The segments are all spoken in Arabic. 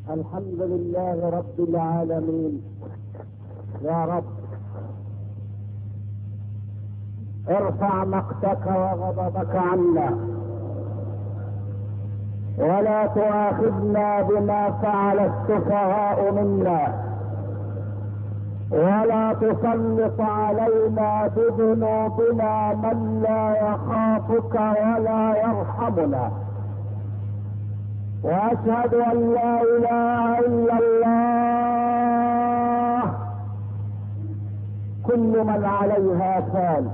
الحمد لله رب العالمين. يا رب ارفع مقتك وغضبك عنا، ولا تؤاخذنا بما فعل السفهاء منا، ولا تسلط علينا بذنوبنا من لا يخافك ولا يرحمنا. واشهد ان لا اله الا الله، كل من عليها فان،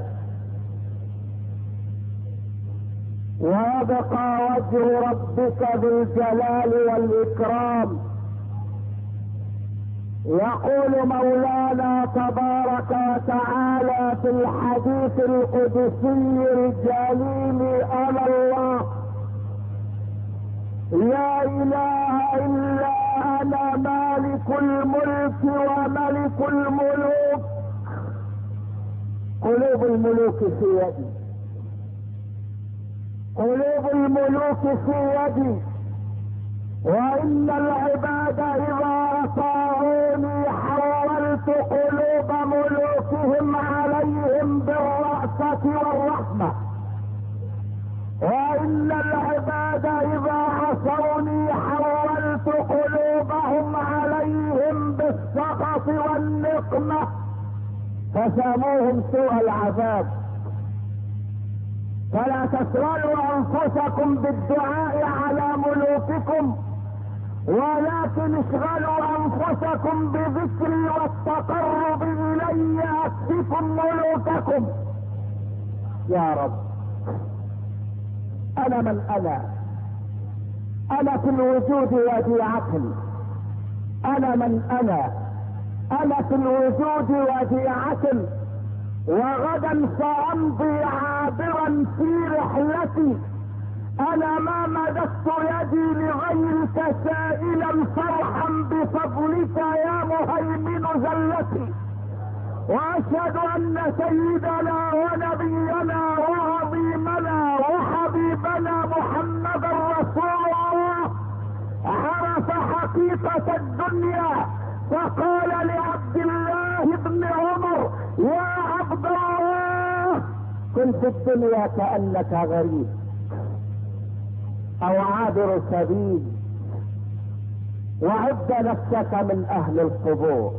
ويبقى وجه ربك بالجلال والاكرام. يقول مولانا تبارك وتعالى في الحديث القدسي الجليل: انا الله لا اله الا انا مالك الملك وملك الملوك. قلوب الملوك في يدي، قلوب الملوك في يدي، وان العباد اذا اطاعوني حولت قلوب ملوكهم عليهم بالرأفة والرحمة، وان العباد اذا عصوني حولت قلوبهم عليهم بالسخط والنقمة فساموهم سوء العذاب. فلا تشغلوا انفسكم بالدعاء على ملوككم، ولكن اشغلوا انفسكم بذكري والتقرب الي اكفكم ملوككم. يا رب انا من انا في الوجود وديعة، انا من انا في الوجود وديعة، وغدا سامضي عابرا في رحلتي. انا ما مددت يدي لغيرك سائلا فرحا بفضلك يا مهيمن زلتي. واشهد ان سيدنا ونبينا وعظيمنا وحبيبنا محمدا رسول الله عرف حقيقة الدنيا، فقال لعبد الله بن عمر: يا عبد الله كن في الدنيا كأنك غريب او عابر سبيل، وعد نفسك من اهل القبور.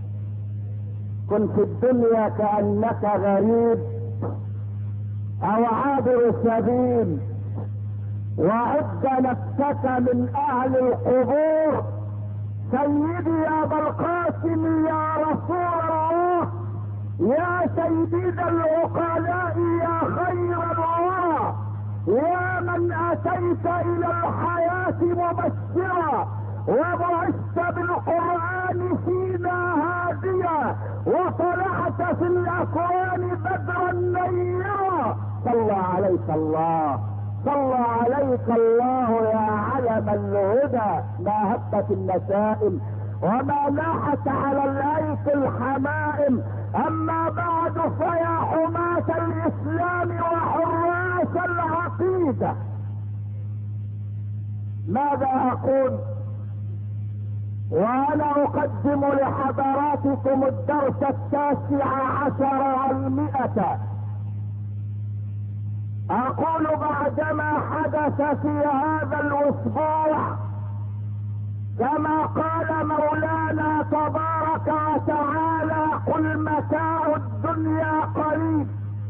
كن في الدنيا كأنك غريب او عابر سبيل، وعد نفسك من اهل القبور. سيدي يا ابا القاسم يا رسول الله، يا سيد العقلاء يا خير الورى، يا من اتيت الى الحياة مبشرا وبعثت بالقرآن فينا هاديا، وطلعت في الاكوان بدرا نيرا. صلى عليك الله، صلى عليك الله يا علم الهدى، ما هبت النسائم وما لاحت على الايك الحمائم. اما بعد فيا حماة الاسلام وحراس العقيدة، ماذا اقول وانا اقدم لحضراتكم الدرس 19 اقول بعدما حدث في هذا الاسبوع كما قال مولانا تبارك وتعالى: قل متاع الدنيا قليل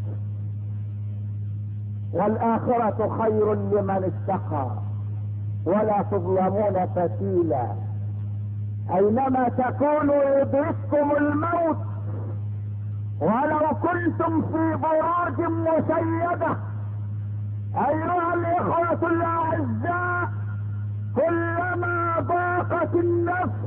والآخرة خير لمن اتقى ولا تظلمون فتيلا. اينما تكونوا يدرككم الموت ولو كنتم في بروج مشيدة. ايها الاخوة الاعزاء، كلما ضاقت النفس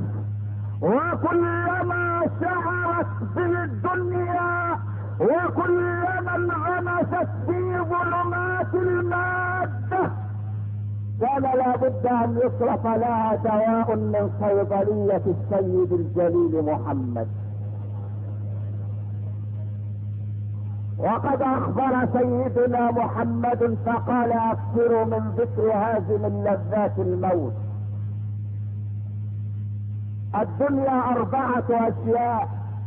وكلما شعرت بالدنيا وكلما انغمست في ظلمات المادة كان لابد ان يصرف لها دواء من صيدلية السيد الجليل محمد. وقد اخبر سيدنا محمد فقال: اكثروا من ذكر هازم لذات الموت. الدنيا 4 أشياء: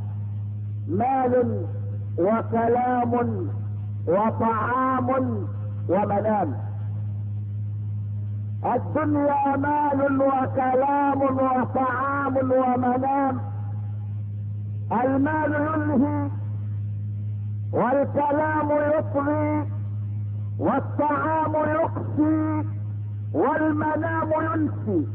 مال وكلام وطعام ومنام. الدنيا مال وكلام وطعام ومنام. المال يلهي، والكلام يطغي، والطعام يقسي، والمنام ينسي.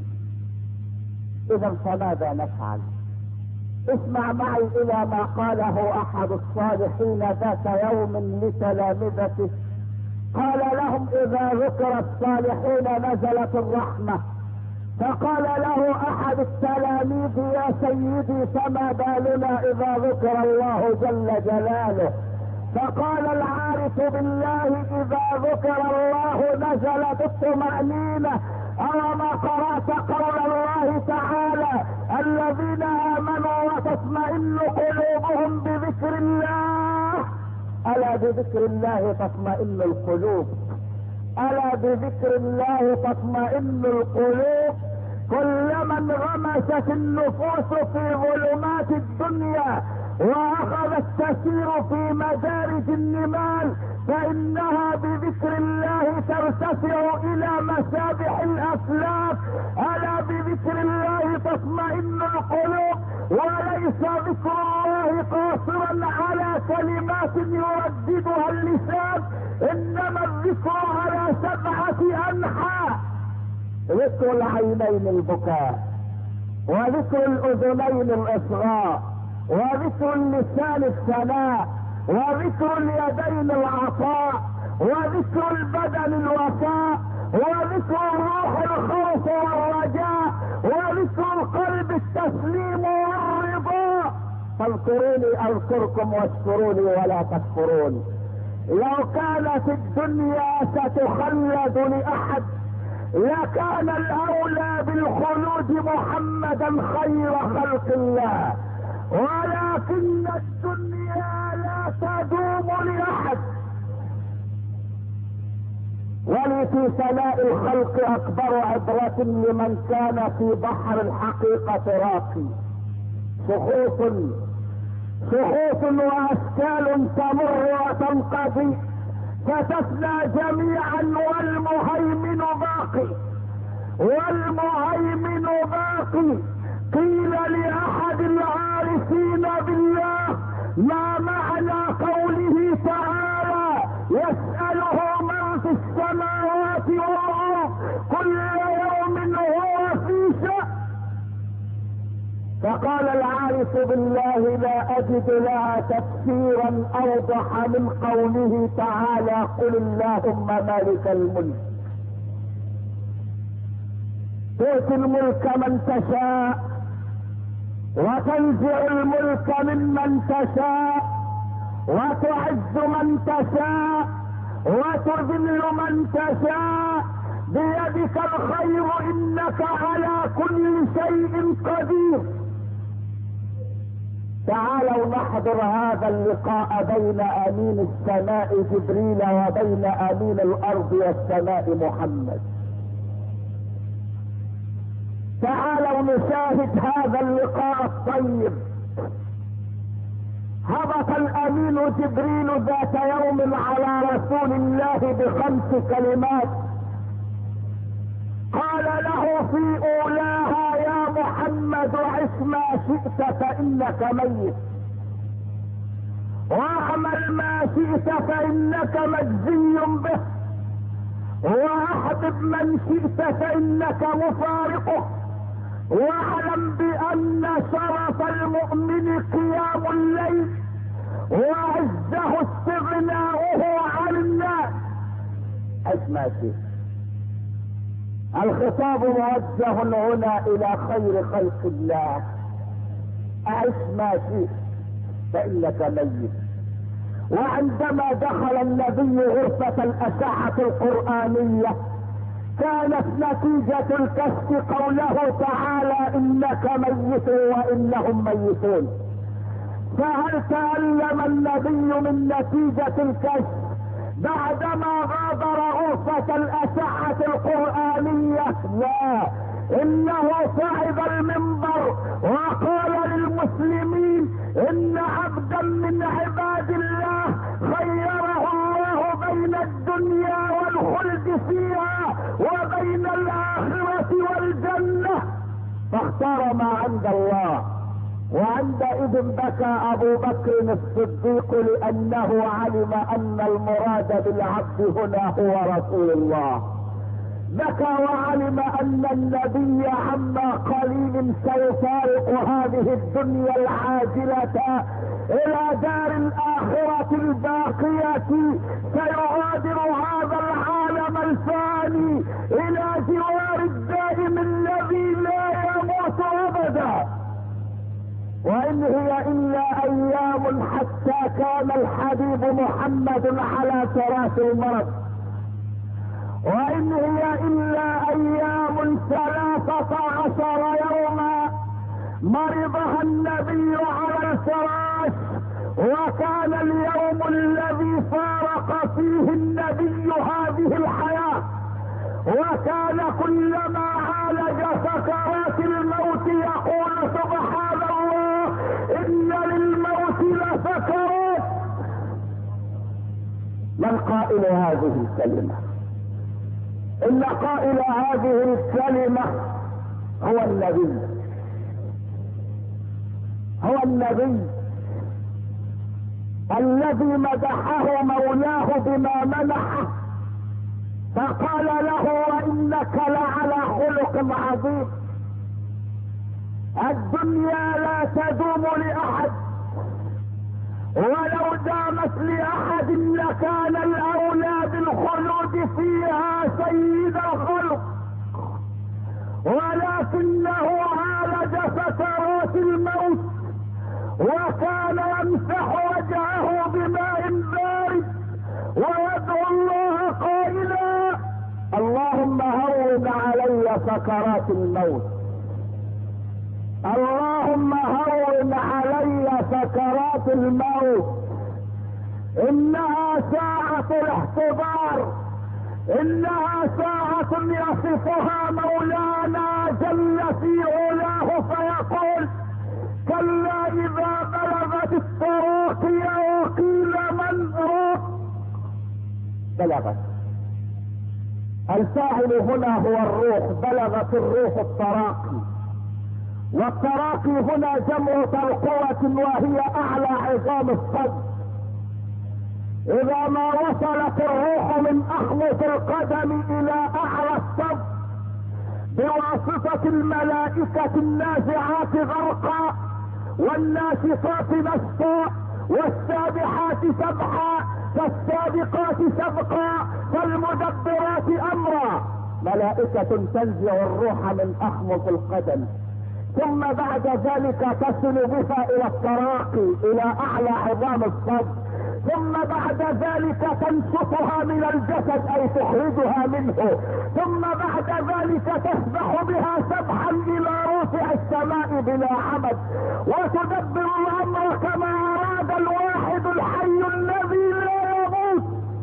اذا فماذا نفعل؟ اسمع معي الى ما قاله احد الصالحين ذات يوم لتلامذته. قال لهم: اذا ذكر الصالحين نزلت الرحمة. فقال له احد التلاميذ: يا سيدي فما بالنا اذا ذكر الله جل جلاله؟ فقال العارف بالله: اذا ذكر الله نزلت الطمأنينة. أوما قرأت قول الله تعالى: الذين آمنوا وتطمئن قلوبهم بذكر الله؟ ألا بذكر الله تطمئن القلوب، ألا بذكر الله تطمئن القلوب. كلما انغمست النفوس في ظلمات الدنيا واخذت تسير في مدارج النمال فانها بذكر الله ترتفع الى مسابح الافلاك. الا بذكر الله تطمئن القلوب. وليس ذكر الله قاصرا على كلمات يرددها اللسان، انما الذكر على 7 انحاء: ذكر العينين البكاء، وذكر الاذنين الاصغاء، وذكر اللسان الثناء، وذكر اليدين العطاء، وذكر البدن الوفاء، وذكر الروح الخوف والرجاء، وذكر القلب التسليم والرضا. فاذكروني اذكركم واشكروني ولا تكفرون. لو كانت الدنيا ستخلد لاحد لكان الاولى بالخلود محمدا خير خلق الله، ولكن الدنيا لا تدوم لاحد. ولي في سماء الخلق اكبر عبرة لمن كان في بحر الحقيقة راقي. سخوف واشكال تمر وتنقضي فتفنى جميعا، والمهيمن باقي، والمهيمن باقي. قيل لاحد العارفين بالله: ما معنى قوله تعالى: يسأله من في السماوات والارض كل يوم هو في شأن؟ فقال العارف بالله: لا اجد لها تفسيرا اوضح من قوله تعالى: قل اللهم مالك الملك تؤتي الملك من تشاء وتنزع الملك ممن تشاء وتعز من تشاء وتذل من تشاء بيدك الخير انك على كل شيء قدير. تعالوا نحضر هذا اللقاء بين امين السماء جبريل وبين امين الارض والسماء محمد. تعالوا نشاهد هذا اللقاء الطيب. هبط الامين جبريل ذات يوم على رسول الله ب5 كلمات. قال له في اولاها: يا محمد عش ما شئت فانك ميت، واعمل ما شئت فانك مجزي به، واحبب من شئت فانك مفارقه، واعلم بان شرف المؤمن قيام الليل وعزه استغناؤه عن الناس. عش ما شئت. الخطاب موجه هنا الى خير خلق الله: اعش ما شئت فانك ميت. وعندما دخل النبي غرفة الاشعة القرآنية كانت نتيجة الكشف قوله تعالى: انك ميت وانهم ميتون. فهل تألم النبي من نتيجة الكشف بعدما غادر غرفة الاشعة القرآنية؟ لا، انه صعد المنبر فاختار ما عند الله. وعندئذ بكى ابو بكر الصديق لانه علم ان المراد بالعبد هنا هو رسول الله. بكى وعلم ان النبي عما قليل سيفارق هذه الدنيا العاجلة الى دار الاخرة الباقية، سيغادر هذا العالم الفاني الى جوار الدائم الذي لا يموت ابدا. وان هي الا ايام حتى كان الحبيب محمد على فراش المرض، وان هي الا ايام 13 يوما مرضها النبي على الفراش، وكان اليوم الذي فارق فيه النبي هذه الحياة، وكان كلما عالج سكرات الموت يقول سبحان الله ان للموت لسكرات. من قائل هذه الكلمة؟ ان قائل هذه الكلمة هو النبي، هو النبي الذي مدحه مولاه بما منحه، فقال له وانك لعلى خلق عظيم. الدنيا لا تدوم لاحد، ولو دامت لاحد لكان الاولى بالخلود فيها سيد الخلق، ولكنه عالج سكرات الموت وكان يمسح وجهه بماء بارد ويدعو الله قائلا اللهم هون علي سكرات الموت، اللهم هون علي سكرات الموت، انها ساعة الاحتضار، انها ساعة يصفها مولانا جل في علاه فيقول كلا اذا بلغت التراقي وقيل من راق. بلغت، الفاعل هنا هو الروح، بلغت الروح التراقي، والتراقي هنا جمع ترقوة وهي اعلى عظام الصدر. اذا ما وصلت الروح من اخمص القدم الى اعلى الصدر بواسطة الملائكة النازعات غرقا والناشطات نشطا والسابحات سبحا فالسابقات سبقا فالمدبرات امرا، ملائكة تنزع الروح من اخمص القدم، ثم بعد ذلك تصل بها الى التراقي الى اعلى عظام الصدر، ثم بعد ذلك تنشطها من الجسد اي تخرجها منه، ثم بعد ذلك تسبح بها سبحا الى رفع السماء بلا عمد، وتدبر الامر كما اراد الواحد الحي الذي لا يموت.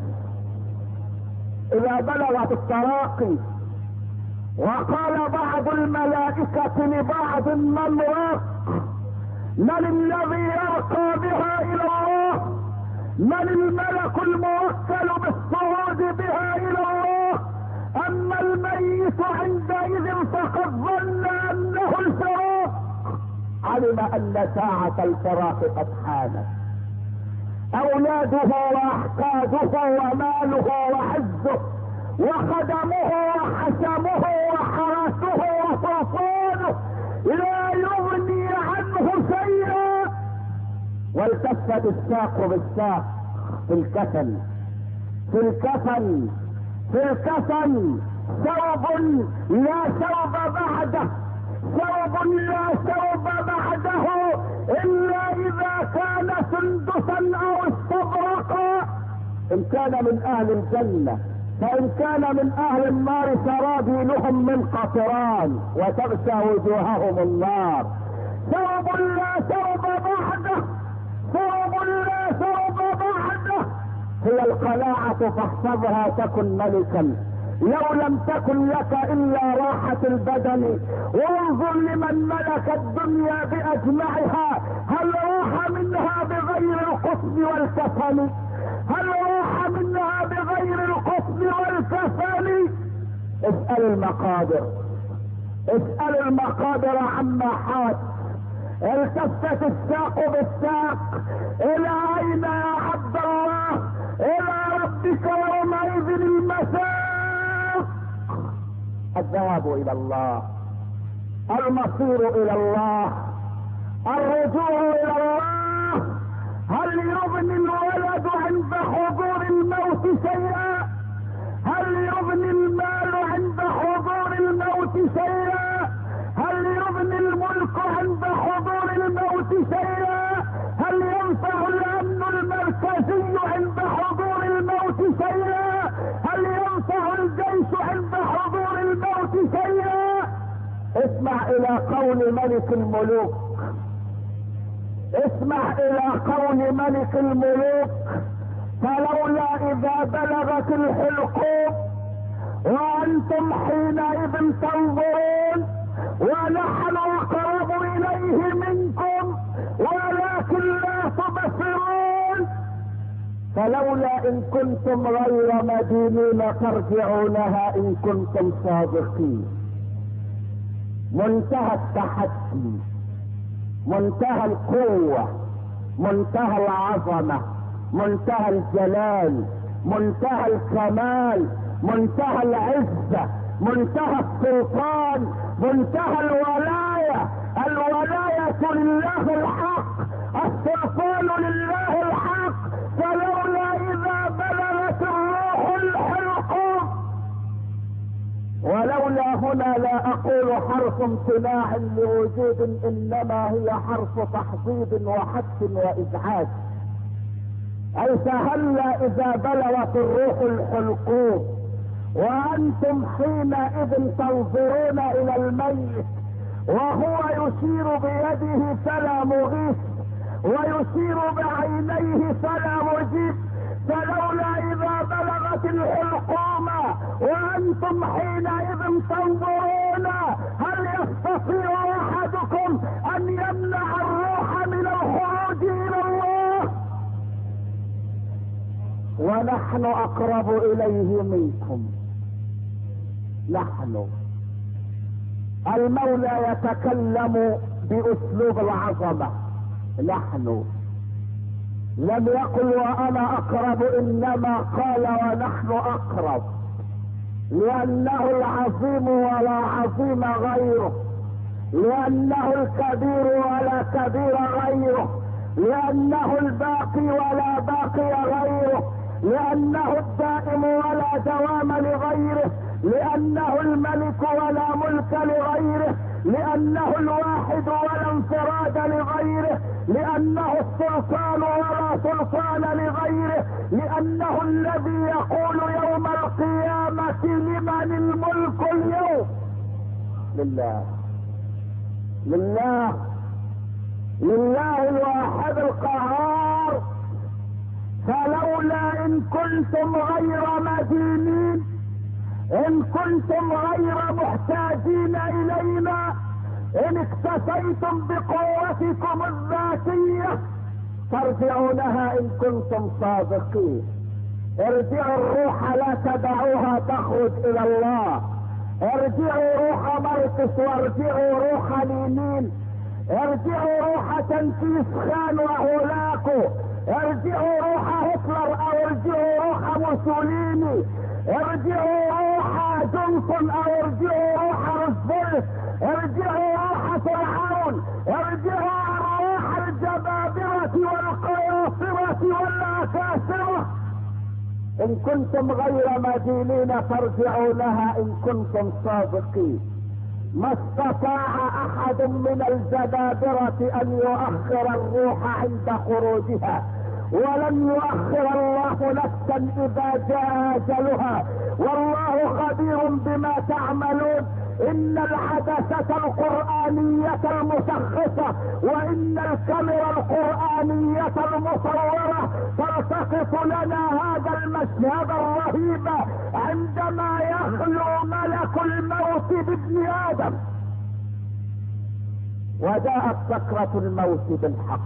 اذا بلغت التراقي وقال بعض الملائكة لبعض من راق، من الذي يرقى بها الى الله؟ من الملك الموكل بالصعود بها الى الله؟ اما الميت عندئذ فقد ظن انه الفراق، علم ان ساعة الفراق قد حانت، اولاده واحفاده وماله وعزه وخدمه وحشمه وحرسه وسلطانه لا يغني عنه شيئا. والتفت الساق بالساق في الكفن، في الكفن، في الكفن ثوب لا ثوب بعده، ثوب لا ثوب بعده الا اذا كان سندسا او استبرقا. ان كان من اهل الجنة، فان كان من اهل النار سرابيلهم من قطران وتغشى وجوههم النار. ثوب لا ثوب بعده، ثوب لا ثوب بعده، هي القناعة فاحفظها تكن ملكا. لو لم تكن لك الا راحة البدن، وانظر لمن ملك الدنيا باجمعها، هل راح منها بغير القصد والكفن؟ هل راح منها بغير القصد والكفن؟ اسأل المقادر، اسألوا المقادر عما حاس. التفت الساق بالساق. الى اين يا عبد الله؟ الى ربك يومئذ المساق. الذهاب الى الله، المصير الى الله، الرجوع الى الله. هل يغني الولد عند حضور الموت شيئا؟ هل يغني المال عند حضور الموت شيئا؟ هل يغني الملك عند حضور الموت شيئا؟ هل ينفع الامن المركزي عند حضور الموت شيئا؟ هل ينفع الجيش عند حضور الموت شيئا؟ اسمع الى قول ملك الملوك، اسمع الى قول ملك الملوك. فلولا اذا بلغت الحلقوم وانتم حينئذ تنظرون ونحن اقرب اليه منكم ولكن لا تبصرون. فلولا ان كنتم غير مدينين ترجعونها ان كنتم صادقين. منتهى التحدي، منتهى القوة، منتهى العظمة، منتهى الجلال، منتهى الكمال، منتهى العزة، منتهى السلطان، منتهى الولاية. الولاية لله الحق، السلطان لله الحق. فلولا اذا بلغت الروح الحلقوم. ولولا هنا لا اقول حرف امتناع لوجود، انما هي حرف تحضيض وحث وازعاج. اي فهلا اذا بلغت الروح الحلقوم وانتم حينئذ تنظرون الى الميت وهو يشير بيده فلا مغيث ويشير بعينيه فلا مجيب. فلولا اذا بلغت الحلقوم وانتم حينئذ تنظرون هل يستطيع احدكم ان يمنع الروح من الخروج الى الله؟ ونحن اقرب اليه منكم. نحن. المولى يتكلم باسلوب العظمة. نحن لم يقل وانا اقرب، انما قال ونحن اقرب، لانه العظيم ولا عظيم غيره، لانه الكبير ولا كبير غيره، لانه الباقي ولا باقي غيره، لانه الدائم ولا دوام لغيره، لانه الملك ولا ملك لغيره، لانه الواحد ولا انفراد لغيره، لانه السلطان ولا سلطان لغيره، لانه الذي يقول يوم القيامة لمن الملك اليوم؟ لله. لله. لله الواحد القهار. فلولا ان كنتم غير مدينين، ان كنتم غير محتاجين الينا، ان اكتفيتم بقوتكم الذاتية ترجعونها ان كنتم صادقين. ارجعوا الروح، لا تدعوها تخرج الى الله. ارجعوا روح مرقس وارجعوا روح لينين، ارجعوا روح تنفيذ خان وهولاكو، ارجعوا روح هتلر او ارجعوا روح موسوليني، ارجعوا روح جونسون او ارجعوا روح روزفلت، ارجعوا روح فرعون، ارجعوا روح الجبابرة والقياصرة والاكاسرة. ان كنتم غير مدينين ترجعونها ان كنتم صادقين. ما استطاع احد من الجبابرة ان يؤخر الروح عند خروجها، ولن يؤخر الله نفسا اذا جاء اجلها، والله خبير بما تعملون. ان العدسة القرآنية المشخصة وان الكاميرا القرآنية المصورة تلتقط لنا هذا المشهد الرهيب عندما يخلو ملك الموت بابن ادم وجاءت سكرة الموت بالحق.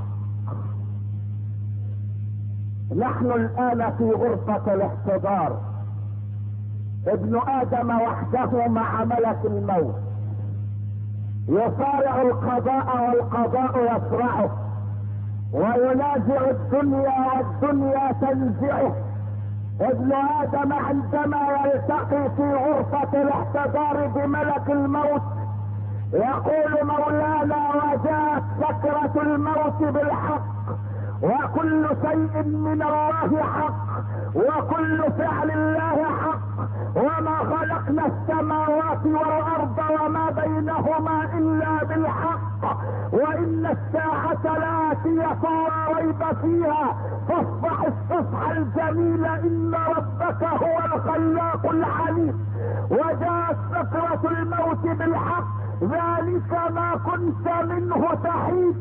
نحن الان في غرفة الاحتضار، ابن ادم وحده مع ملك الموت. يصارع القضاء والقضاء يصرعه، وينازع الدنيا والدنيا تنزعه. ابن ادم عندما يلتقي في غرفة الاحتضار بملك الموت يقول مولانا وجاءت سكرة الموت بالحق، وكل شيء من الله حق، وكل فعل الله حق، وما خلقنا السماوات والارض وما بينهما الا بالحق، وان الساعة لاتية لا ريب فيها، فاصفح الصفح الجميل ان ربك هو الخلاق العليم. وجاءت سكرة الموت بالحق، ذلك ما كنت منه تحيد.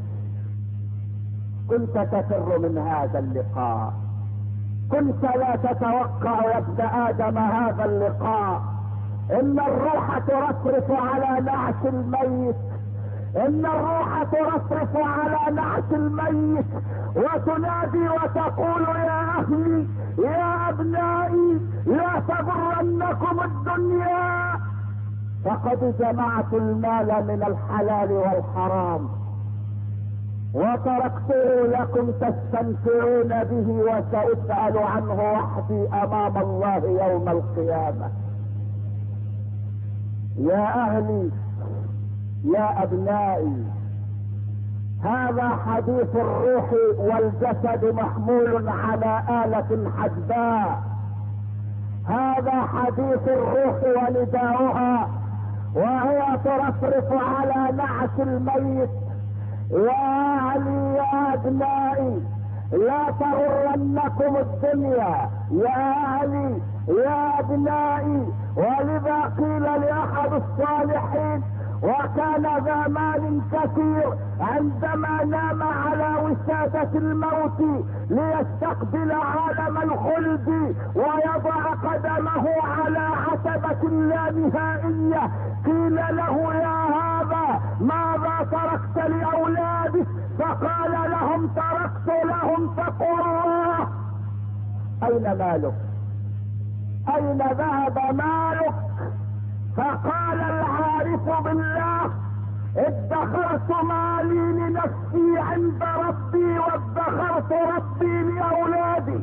كنت تفر من هذا اللقاء، كنت لا تتوقع يا ابن ادم هذا اللقاء. ان الروح ترفرف على نعش الميت، ان الروح ترفرف على نعش الميت وتنادي وتقول يا اهلي يا ابنائي لا تغرنكم الدنيا، فقد جمعت المال من الحلال والحرام وتركته لكم تستمتعون به، وسأسأل عنه وحدي امام الله يوم القيامة. يا اهلي يا ابنائي، هذا حديث الروح والجسد محمول على آلة حدباء. هذا حديث الروح ونداؤها وهي ترفرف على نعش الميت. يا اهلي يا ابنائي لا تغرنكم الدنيا، يا اهلي يا ابنائي. ولذا قيل لاحد الصالحين وكان ذا مال كثير عندما نام على وسادة الموت ليستقبل عالم الخلد ويضع قدمه على عتبة لا نهائية، قيل له يا هذا ماذا تركت لأولادك؟ فقال لهم تركت لهم تقوى الله. اين مالك؟ اين ذهب مالك؟ فقال العارف بالله ادخرت مالي لنفسي عند ربي وادخرت ربي لأولادي.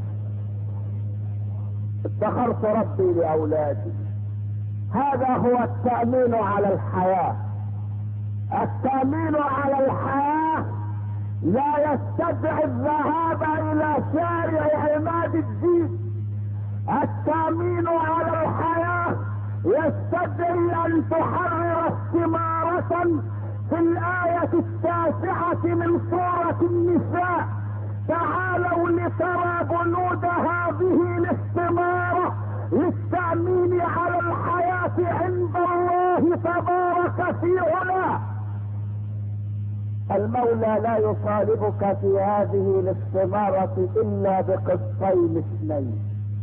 ادخرت ربي لأولادي. هذا هو التأمين على الحياة. التأمين على الحياة لا يستدعي الذهاب الى شارع عماد الدين. التأمين على الحياة يستدعي ان تحرر استمارة في الآية 9 من سورة النساء. تعالوا لترى بنود هذه الاستمارة للتأمين على الحياة عند الله تبارك في علاه. المولى لا يطالبك في هذه الاستمارة الا بقسطين اثنين.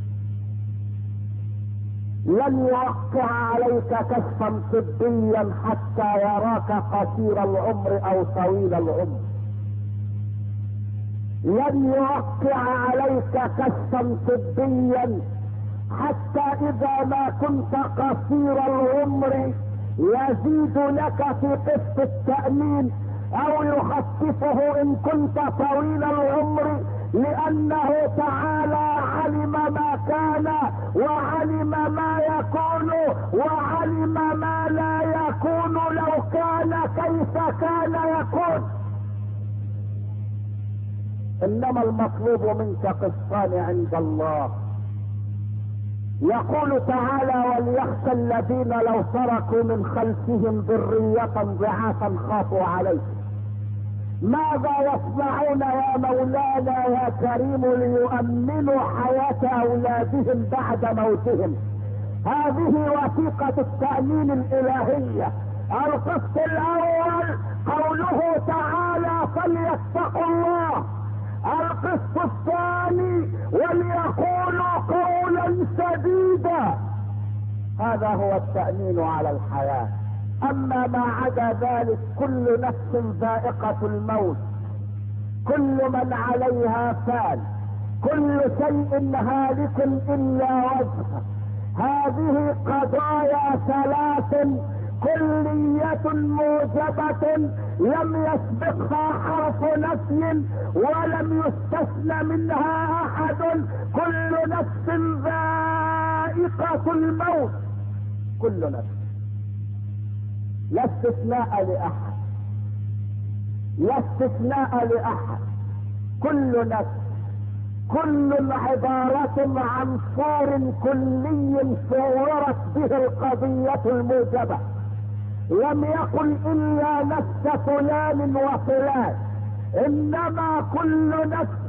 لن يوقع عليك كشفا طبيا حتى يراك قصير العمر او طويل العمر. لن يوقع عليك كشفا طبيا حتى اذا ما كنت قصير العمر يزيد لك في قسط التأمين او يخففه ان كنت طويل العمر، لانه تعالى علم ما كان وعلم ما يكون وعلم ما لا يكون لو كان كيف كان يكون. انما المطلوب منك قسطان عند الله. يقول تعالى وليخشى الذين لو تركوا من خلفهم ذرية ضعافا خافوا عليه. ماذا يصنعون يا مولانا يا كريم ليؤمنوا حياة اولادهم بعد موتهم؟ هذه وثيقة التأمين الالهية. القسط الاول قوله تعالى فليتقوا الله. القسط الثاني وليقولوا قولا سديدا. هذا هو التأمين على الحياة. اما ما عدا ذلك كل نفس ذائقة الموت، كل من عليها فان، كل شيء هالك الا وجهه. هذه قضايا ثلاث كلية موجبة لم يسبقها حرف نفي ولم يستثنى منها احد. كل نفس ذائقة الموت، كل نفس، لا استثناء لأحد، لا استثناء لأحد. كل نفس، كل عبارة عن صور كلي صورت به القضية الموجبة. لم يقل إلا نفس فلان وفلان، إنما كل نفس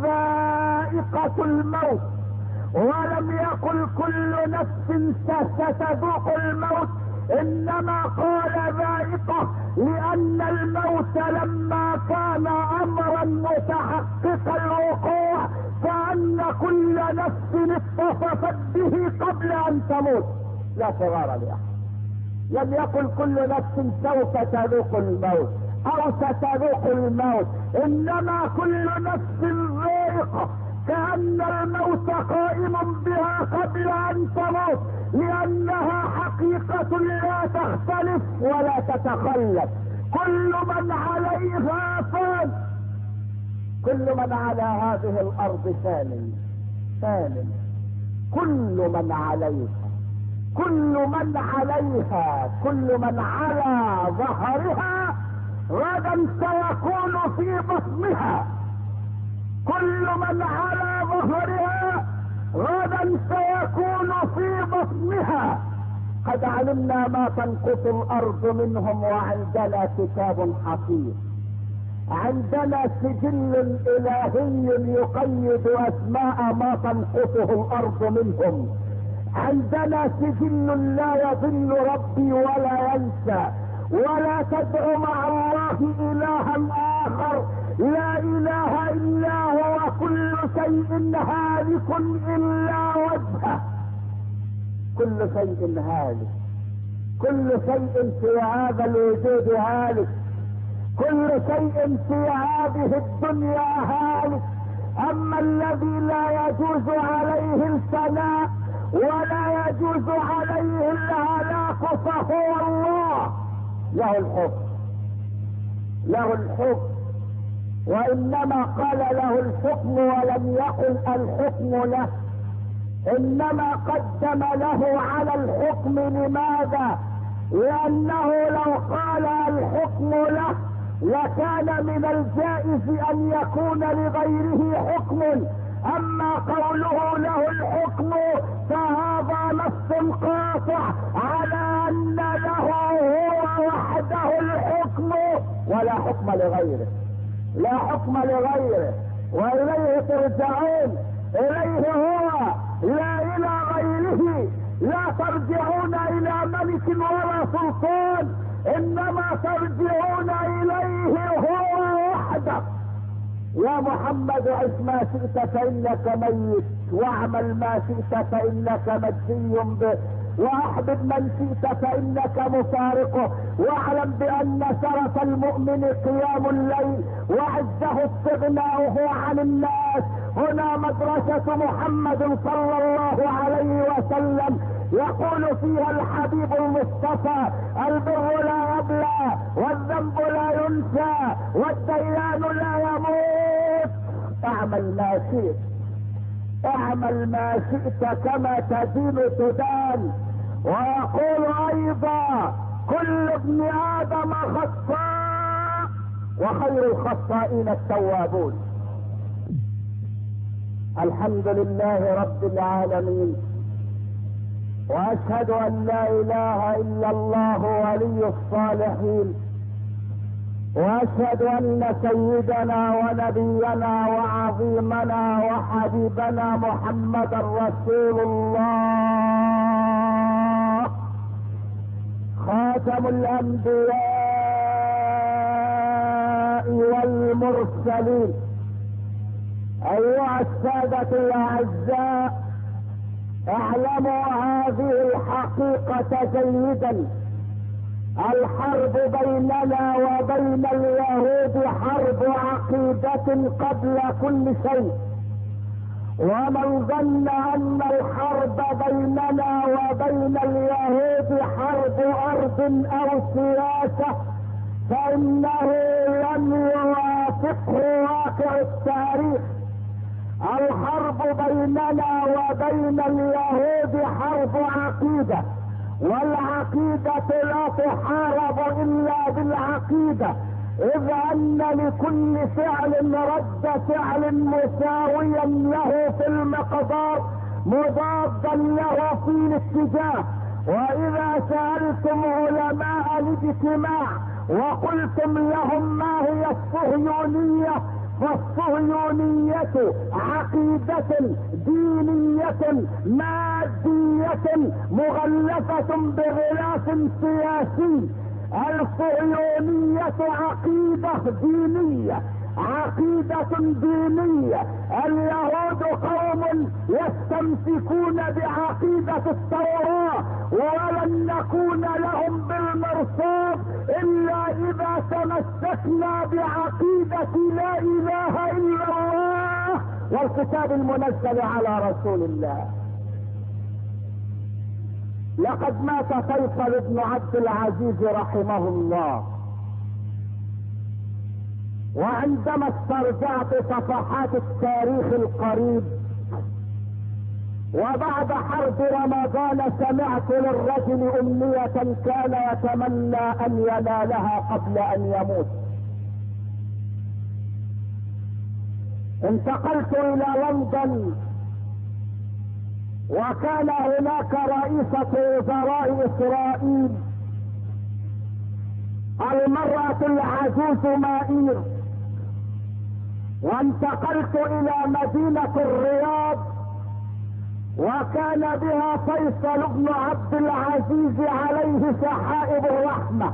ذائقة الموت. ولم يقل كل نفس ستذوق الموت، انما قال ذائقة لان الموت لما كان امرا متحقق الوقوع كأن كل نفس اتصفت به قبل ان تموت، لا صغار لأحد. لم يقل كل نفس سوف تذوق الموت او ستذوق الموت، انما كل نفس ذائقة كأن الموت قائم بها قبل ان تموت، لانها حقيقة لا تختلف ولا تتخلف. كل من عليها فان، كل من على هذه الارض فان، فان. كل من عليها، كل من عليها، كل من على ظهرها غدا سيكون في بطنها. كل من على ظهرها غدا سيكون في بطنها. قد علمنا ما تنقص الارض منهم وعندنا كتاب حفيظ. عندنا سجل الهي يقيد اسماء ما تنقصه الارض منهم. عندنا سجل لا يضل ربي ولا ينسى. ولا تدع مع الله الها اخر، لا اله الا هو، كل شيء هالك الا وجهه. كل شيء هالك، كل شيء في هذا الوجود هالك، كل شيء في هذه الدنيا هالك. اما الذي لا يجوز عليه الفناء ولا يجوز عليه الهلاك فهو الله. له الحكم، له الحكم، وانما قال له الحكم ولم يقل الحكم له، انما قدم له على الحكم. لماذا؟ لانه لو قال الحكم له لكان من الجائز ان يكون لغيره حكم. اما قوله له الحكم فهذا نص قاطع على ان له هو وحده الحكم ولا حكم لغيره، لا حكم لغيره. واليه ترجعون، اليه هو لا الى غيره. لا ترجعون الى ملك ولا سلطان، انما ترجعون اليه هو وحده. يا محمد عش ما شئت فانك ميت، واعمل ما شئت فانك مجزي به، واحبب من شئت فانك مفارقه، واعلم بان شرف المؤمن قيام الليل وعزه استغناؤه عن الناس. هنا مدرسة محمد صلى الله عليه وسلم يقول فيها الحبيب المصطفى: البر لا يبلى، والذنب لا ينسى، والديان لا يموت. اعمل ما شئت، اعمل ما شئت كما تدين تدان. ويقول ايضا: كل ابن ادم خطاء وخير الخطائين التوابون. الحمد لله رب العالمين، واشهد ان لا اله الا الله ولي الصالحين، واشهد ان سيدنا ونبينا وعظيمنا وحبيبنا محمدا رسول الله، خاتم الانبياء والمرسلين. ايها السادة الاعزاء، اعلموا هذه الحقيقة جيدا: الحرب بيننا وبين اليهود حرب عقيدة قبل كل شيء، ومن ظن ان الحرب بيننا وبين اليهود حرب ارض او سياسة فانه لم يوافقه واقع التاريخ. الحرب بيننا وبين اليهود حرب عقيدة، والعقيدة لا تحارب الا بالعقيدة، اذ ان لكل فعل رد فعل مساويا له في المقدار مضادا له في الاتجاه. واذا سألتم علماء الاجتماع وقلتم لهم ما هي الصهيونية، فالصهيونية عقيدة دينية مادية مغلفة بغلاف سياسي. الصهيونية عقيدة دينية، عقيدة دينية. اليهود قوم يستمسكون بعقيدة التوراة، ولن نكون لهم بالمرصاد الا اذا تمسكنا بعقيدة لا اله الا الله والكتاب المنزل على رسول الله. لقد مات فيصل بن عبد العزيز رحمه الله، وعندما استرجعت صفحات التاريخ القريب وبعد حرب رمضان سمعت للرجل امنية كان يتمنى ان ينالها قبل ان يموت. انتقلت الى لندن، وكان هناك رئيسة وزراء اسرائيل المرأة العجوز مائير، وانتقلت الى مدينة الرياض وكان بها فيصل بن عبد العزيز عليه سحائب الرحمة،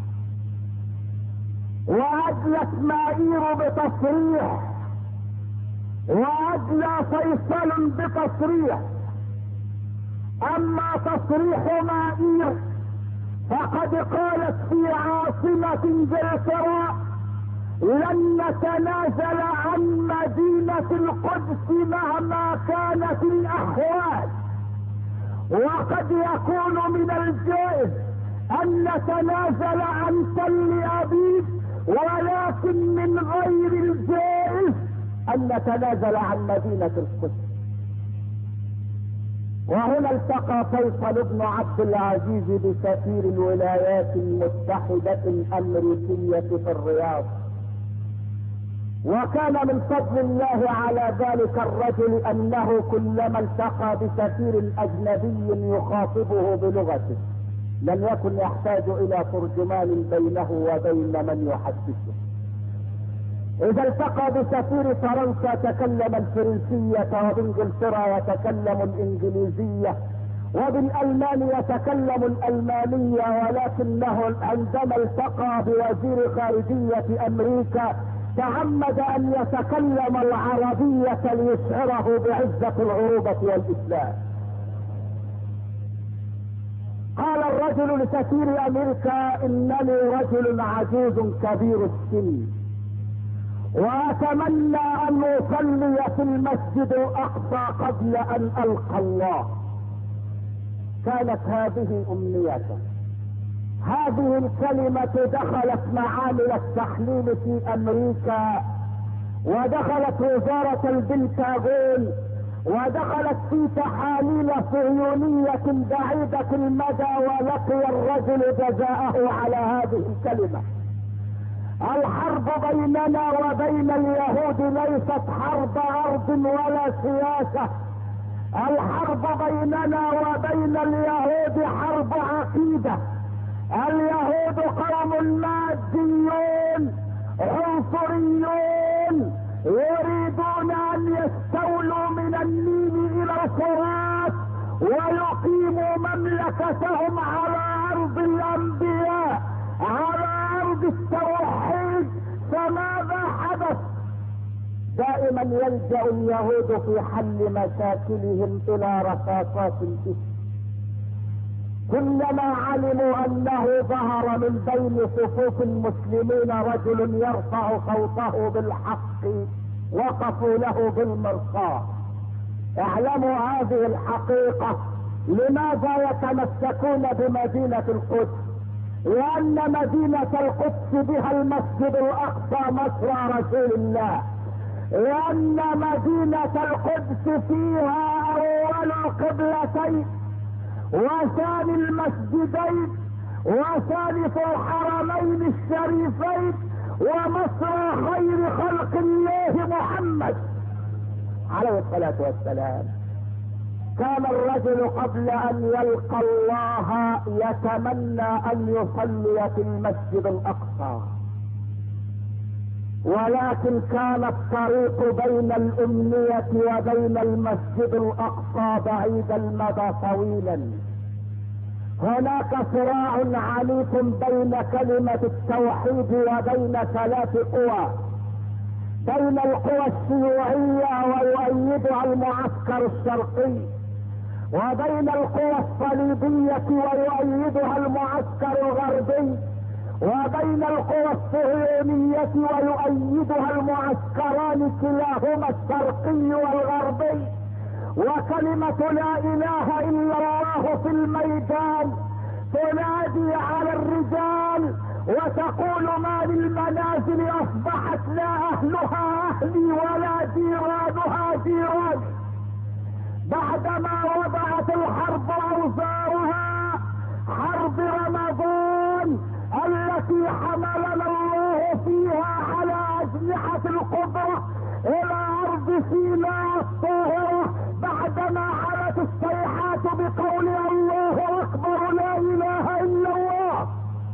وادلت مائير بتصريح وادلى فيصل بتصريح. اما تصريح مائير فقد قالت في عاصمة انجلترا لن نتنازل عن مدينة القدس مهما كانت الاحوال، وقد يكون من الجائز ان نتنازل عن تل ابيب، ولكن من غير الجائز ان نتنازل عن مدينة القدس. وهنا التقى فيصل بن عبد العزيز بسفير الولايات المتحدة الامريكية في الرياض، وكان من فضل الله على ذلك الرجل انه كلما التقى بسفير اجنبي يخاطبه بلغته لم يكن يحتاج الى ترجمان بينه وبين من يحدثه. اذا التقى بسفير فرنسا تكلم الفرنسية، وبانجلترا يتكلم الانجليزية، وبالالمان يتكلم الالمانية، ولكنه عندما التقى بوزير خارجية امريكا تعمد ان يتكلم العربية ليشعره بعزة العروبة والاسلام. قال الرجل لسفير امريكا انني رجل عجوز كبير السن، واتمنى ان اصلي في المسجد الاقصى قبل ان القى الله. كانت هذه امنيته. هذه الكلمة دخلت معامل التحليل في امريكا، ودخلت وزارة البنتاغون، ودخلت في تحاليل صهيونية بعيدة المدى، ولقي الرجل جزاءه على هذه الكلمة. الحرب بيننا وبين اليهود ليست حرب ارض ولا سياسة. الحرب بيننا وبين اليهود حرب عقيدة. اليهود قوم ماديون عنصريون يريدون ان يستولوا من النيل الى الفرات ويقيموا مملكتهم على ارض الانبياء، على ارض التوحيد. فماذا حدث؟ دائما يلجأ اليهود في حل مشاكلهم الى رصاصات الاسم. كلما علموا انه ظهر من بين صفوف المسلمين رجل يرفع صوته بالحق وقفوا له بالمرصاد. اعلموا هذه الحقيقة. لماذا يتمسكون بمدينة القدس؟ لأن مدينة القدس بها المسجد الأقصى مصرع رسول الله، لأن مدينة القدس فيها أول القبلتين وثاني المسجدين وثالث الحرمين الشريفين ومصرع خير خلق الله محمد عليه الصلاة والسلام. كان الرجل قبل ان يلقى الله يتمنى ان يصلي في المسجد الاقصى، ولكن كان الطريق بين الامنية وبين المسجد الاقصى بعيد المدى طويلا. هناك صراع عنيف بين كلمة التوحيد وبين ثلاث قوى، بين القوى الشيوعية ويؤيدها المعسكر الشرقي، وبين القوى الصليبية ويؤيدها المعسكر الغربي، وبين القوى الصهيونية ويؤيدها المعسكران كلاهما الشرقي والغربي. وكلمة لا اله الا الله في الميدان تنادي على الرجال وتقول ما للمنازل اصبحت لا اهلها اهلي ولا جيرانها جيراني. بعدما وضعت الحرب اوزارها، حرب رمضان التي حملنا الله فيها على اجنحة القدرة الى ارض سيناء الطاهرة، بعدما علت الصيحات بقول الله اكبر لا اله الا الله،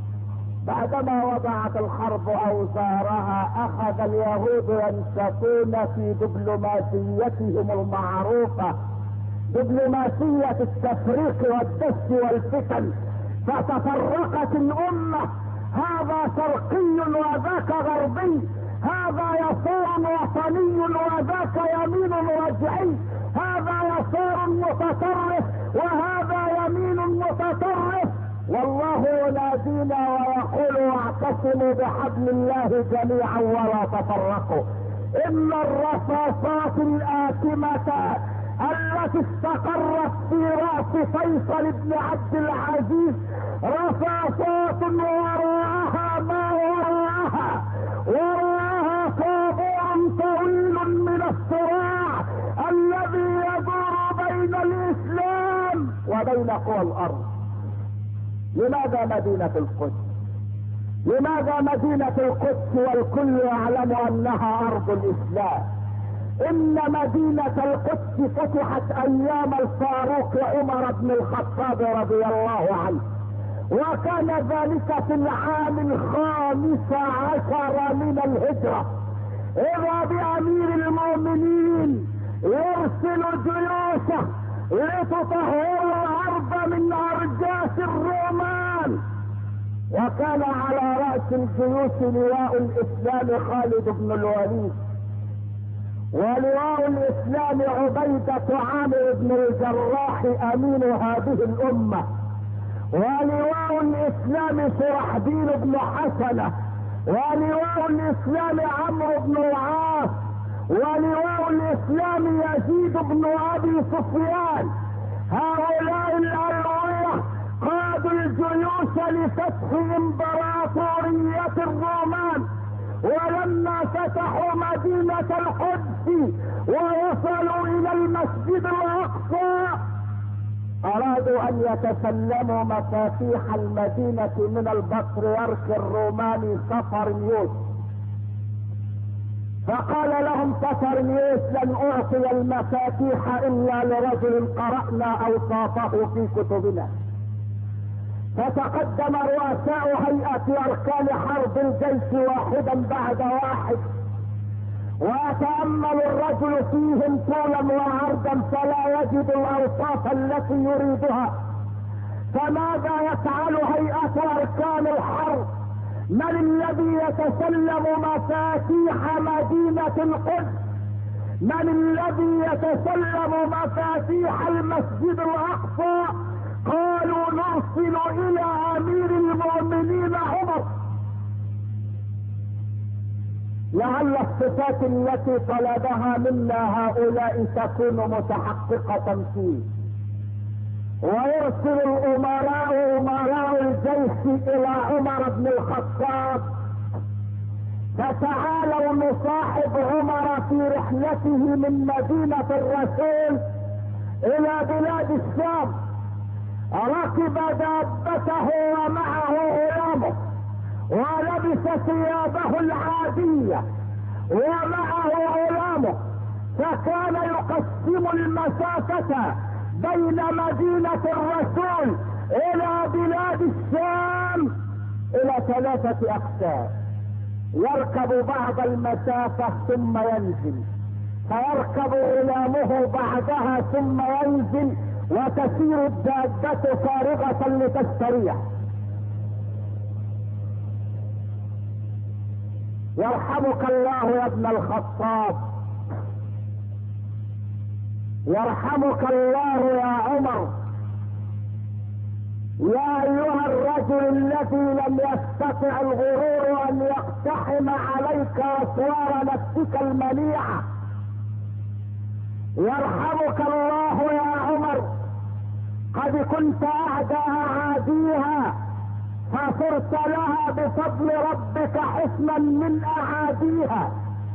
بعدما وضعت الحرب اوزارها اخذ اليهود ينشطون في دبلوماسيتهم المعروفة، دبلوماسية التفريق والدس والفتن، فتفرقت الامة، هذا شرقي وذاك غربي، هذا يسار وطني وذاك يمين رجعي، هذا يسار متطرف وهذا يمين متطرف. والله ينادينا ويقول واعتصموا بحبل الله جميعا ولا تفرقوا. ان الرصاصات الآثمة التي استقرت في رأس فيصل بن عبد العزيز رصاصات وراءها ما وراءها، وراءها طابور طويل من الصراع الذي يدور بين الاسلام وبين قوى الارض. لماذا مدينة القدس؟ لماذا مدينة القدس والكل يعلم انها ارض الاسلام؟ ان مدينة القدس فتحت ايام الفاروق عمر بن الخطاب رضي الله عنه، وكان ذلك في العام 15 من الهجرة. اذا بامير المؤمنين يرسل جيوشه لتطهر الارض من ارجاس الرومان، وكان على رأس الجيوش لواء الاسلام خالد بن الوليد، ولواء الاسلام عبيدة عامر بن الجراح امين هذه الامة، ولواء الاسلام شرحبيل بن حسنة، ولواء الاسلام عمرو بن العاص، ولواء الاسلام يزيد بن ابي سفيان. هؤلاء الألوية قادوا الجيوش لفتح امبراطورية الرومان، ولما فتحوا مدينة القدس ووصلوا الى المسجد الاقصى ارادوا ان يتسلموا مفاتيح المدينة من البطريرك الروماني سفرنيوس، فقال لهم سفرنيوس لن اعطي المفاتيح الا لرجل قرأنا اوصافه في كتبنا. فتقدم رؤساء هيئة اركان حرب الجيش واحدا بعد واحد، ويتأمل الرجل فيهم طولا وعرضا فلا يجد الاوصاف التي يريدها. فماذا يفعل هيئة اركان الحرب؟ من الذي يتسلم مفاتيح مدينة القدس؟ من الذي يتسلم مفاتيح المسجد الاقصى؟ قالوا نرسل الى امير المؤمنين عمر. لعل الصفات التي طلبها منا هؤلاء تكون متحققة فيه. ويرسل امراء الجيش الى عمر بن الخطاب، فتعالوا نصاحب عمر في رحلته من مدينة الرسول الى بلاد الشام. ركب دابته ومعه غلامه، ولبس ثيابه العادية ومعه غلامه، فكان يقسم المسافة بين مدينة الرسول الى بلاد الشام الى 3 اقسام. يركب بعض المسافة ثم ينزل، فيركب غلامه بعدها ثم ينزل، وتسير الدابة فارغة لتستريح. يرحمك الله يا ابن الخطاب، يرحمك الله يا عمر، يا ايها الرجل الذي لم يستطع الغرور ان يقتحم عليك اسوار نفسك المنيعة. يرحمك الله يا عمر، قد كنت اعدى اعاديها فصرت لها بفضل ربك حسنا من اعاديها.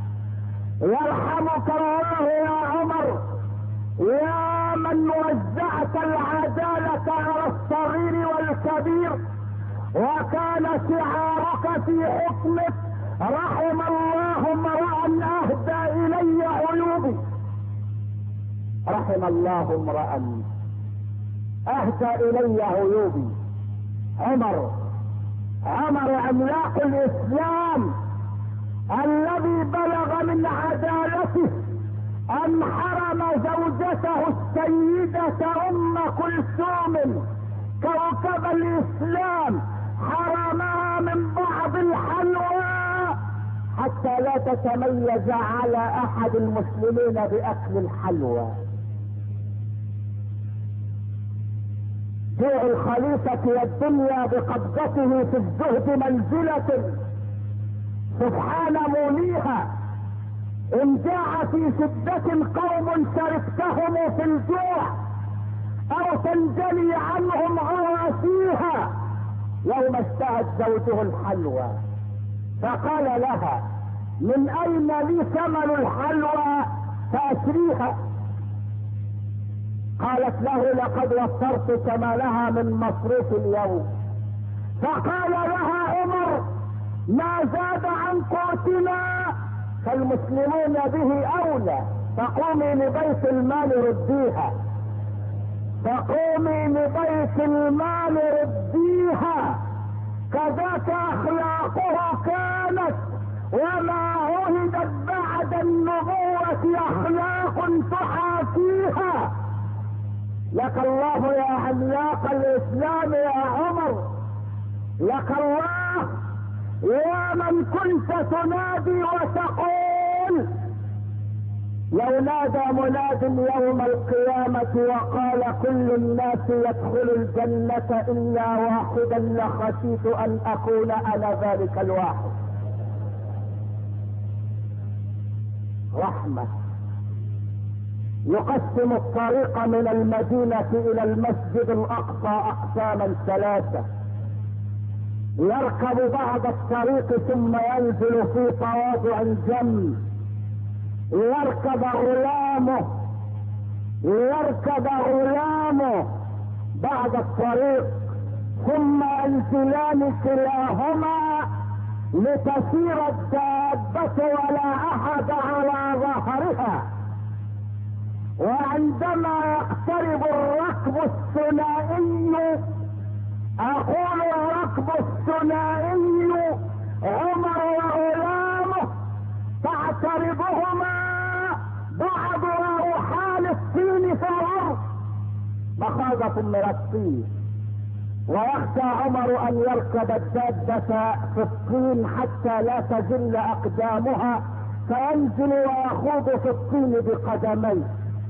يرحمك الله يا عمر، يا من وزعت العدالة على الصغير والكبير، وكان شعارك في حكمك رحم الله امرأ اهدى الي عيوبي. رحم الله امرأ اهدى الي عيوبي. عمر عملاق الاسلام الذي بلغ من عدالته ان حرم زوجته السيدة ام كلثوم كوكب الاسلام، حرمها من بعض الحلوى حتى لا تتميز على احد المسلمين باكل الحلوى. جوع الخليفة والدنيا بقبضته في الزهد منزلة سبحان موليها. ان جاع في شدة قوم شركتهم في الجوع او تنجلي عنهم غواسيها. يوم اشتهت زوجه الحلوى فقال لها من اين لي ثمن الحلوى فاشريها؟ قالت له لقد وفرت ثمنها من مصروف اليوم. فقال لها عمر ما زاد عن قوتنا فالمسلمون به اولى، فقومي لبيت المال رديها، فقومي لبيت المال رديها. كذاك اخلاقه كانت، وما عهدت بعد النبوة اخلاق تحاكيها. لك الله يا عملاق الاسلام يا عمر، لك الله يا من كنت تنادي وتقول لو نادى مناد يوم القيامة وقال كل الناس يدخل الجنة الا واحدا لخشيت ان اكون انا ذلك الواحد. رحمة. يقسم الطريق من المدينة الى المسجد الاقصى اقساما 3. يركب بعض الطريق ثم ينزل في تواضع جم. يركب غلامه بعد الطريق ثم ينزلان كلاهما لتسير الدابة ولا احد على ظهرها. وعندما يقترب الركب الثنائي، اقول الركب الثنائي عمر وغلامه، تعترضهما بعض روحان الطين في الارض مخاضة من الطين، ويخشى عمر ان يركب الدابة في الطين حتى لا تزل اقدامها فينزل ويخوض في الطين بقدميه.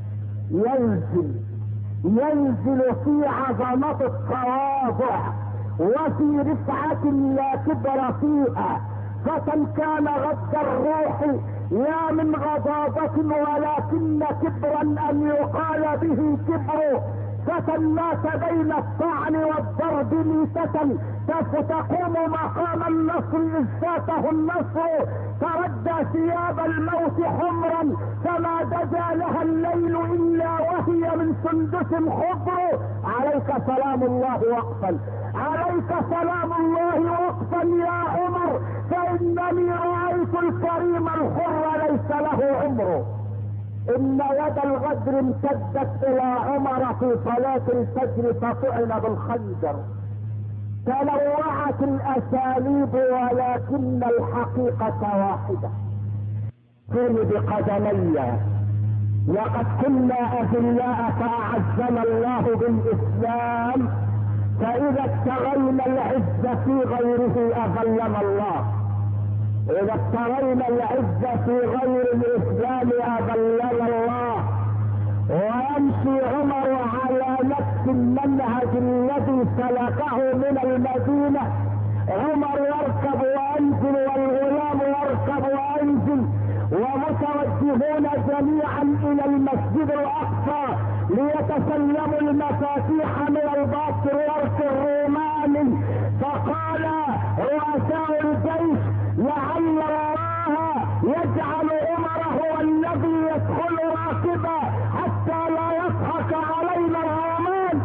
ينزل في عظمة التواضع وفي رفعة لا كبر فيها، فتى كان غد الروح لا من غضاضة ولكن كبرا ان يقال به كبر، فتى مات بين الطعن والضرب ميتة تقوم مقام النصر اذ فاته النصر، تردى ثياب الموت حمرا فما دجا لها الليل الا وهي من سندس خضر. عليك سلام الله وقفا، عليك سلام الله وقفا يا عمر، فانني رايت الكريم الحر ليس له عمر. ان يد الغدر امتدت الى عمر في صلاة الفجر فطعن بالخنجر، تنوعت الاساليب ولكن الحقيقة واحدة. قل بقدمي لقد كنا اذلاء فاعزنا الله بالاسلام، فاذا ابتغينا العز في غيره اذلنا الله. اذا ابتغينا العز في غير الاسلام اذلنا الله. ويمشي عمر على نفس المنهج الذي سلكه من المدينة، عمر يركب وينزل والغلام يركب وينزل، ومتوجهون جميعا الى المسجد الاقصى ليتسلموا المفاتيح من البطريرك الروماني. فقال رؤساء الجيش لعل الله يجعل عمر هو الذي يدخل راكبا حتى لا يضحك علينا الرومان،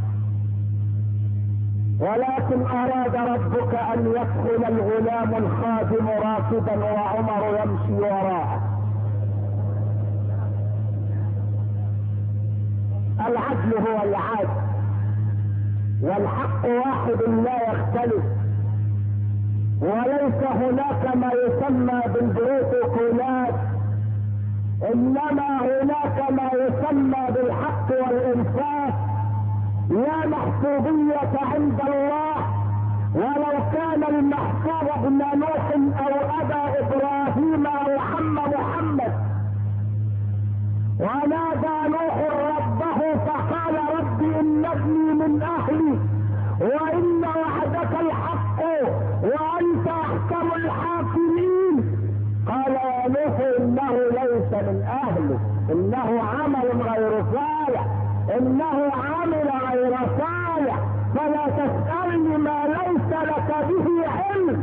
ولكن اراد ربك ان يدخل الغلام الخادم راكبا وعمر يمشي وراءه. العدل هو العدل، والحق واحد لا يختلف، وليس هناك ما يسمى بالبروتوكولات، انما هناك ما يسمى بالحق والانصاف. لا محسوبية عند الله، ولو كان المحسوب ابن نوح او ابا ابراهيم او عم محمد. ونادى نوح ربه فقال رب ان ابني من اهلي وان وعدك الحق وانت احكم الحاكمين. قال يا نوح انه ليس من اهله، انه عمل غير صالح، انه عمل غير صالح، فلا تسألني ما ليس لك به علم.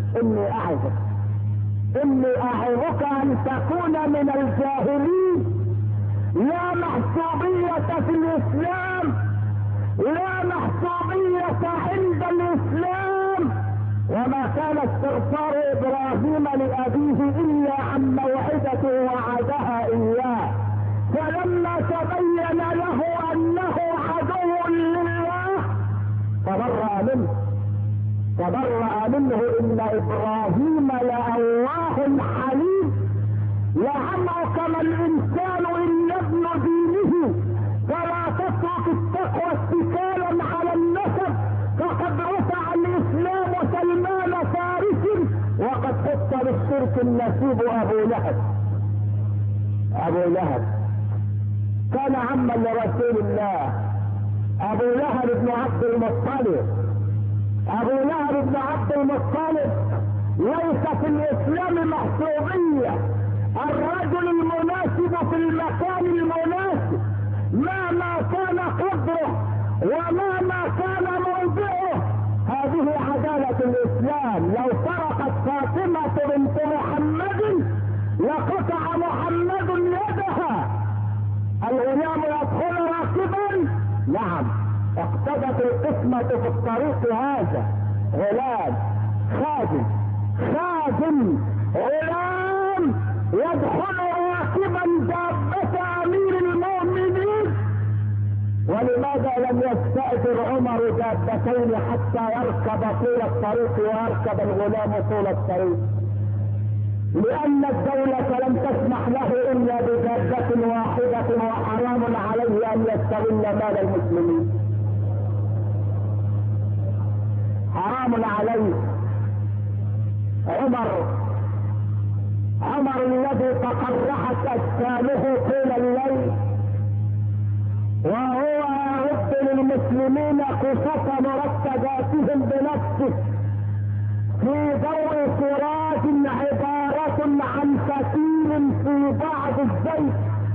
اني اعظك ان تكون من الجاهلين. لا محسوبية في الاسلام، لا محسوبية عند الاسلام. وما كان استغفار ابراهيم لابيه الا عن موعدة وعدها اياه، فلما تبين له انه عدو لله تبرأ منه. ان ابراهيم لأواه حليم، لعمرك ما الانسان الا ابن دينه، فلا تترك التقوى اتكالا على النسب، فقد رفع الاسلام سلمان فارس وقد حط للشرك النسيب. ابو لهب كان عما لرسول الله. ابو لهب بن عبد المطلب ليس في الاسلام محسوبية. الرجل المناسب في المكان المناسب مهما كان قدره ومهما كان موضعه، هذه عدالة الاسلام. لو سرقت فاطمة بنت محمد لقطع محمد يدها. الغلام يدخل راكبا، نعم، اقتضت القسمة في الطريق هذا. غلام خادم غلام يدخل راكبا دابة امير المؤمنين. ولماذا لم يستأجر عمر دابتين حتى يركب طول الطريق ويركب الغلام طول الطريق؟ لان الدولة لم تسمح له الا بدابة واحدة، وحرام عليه ان يستغل مال المسلمين. حرام عليه. عمر الذي تقرحت اجسامه طول الليل وهو يعد للمسلمين قصص مرتباتهم بنفسه، في ضوء سراج عبارة عن فتيل في بعض الزيت،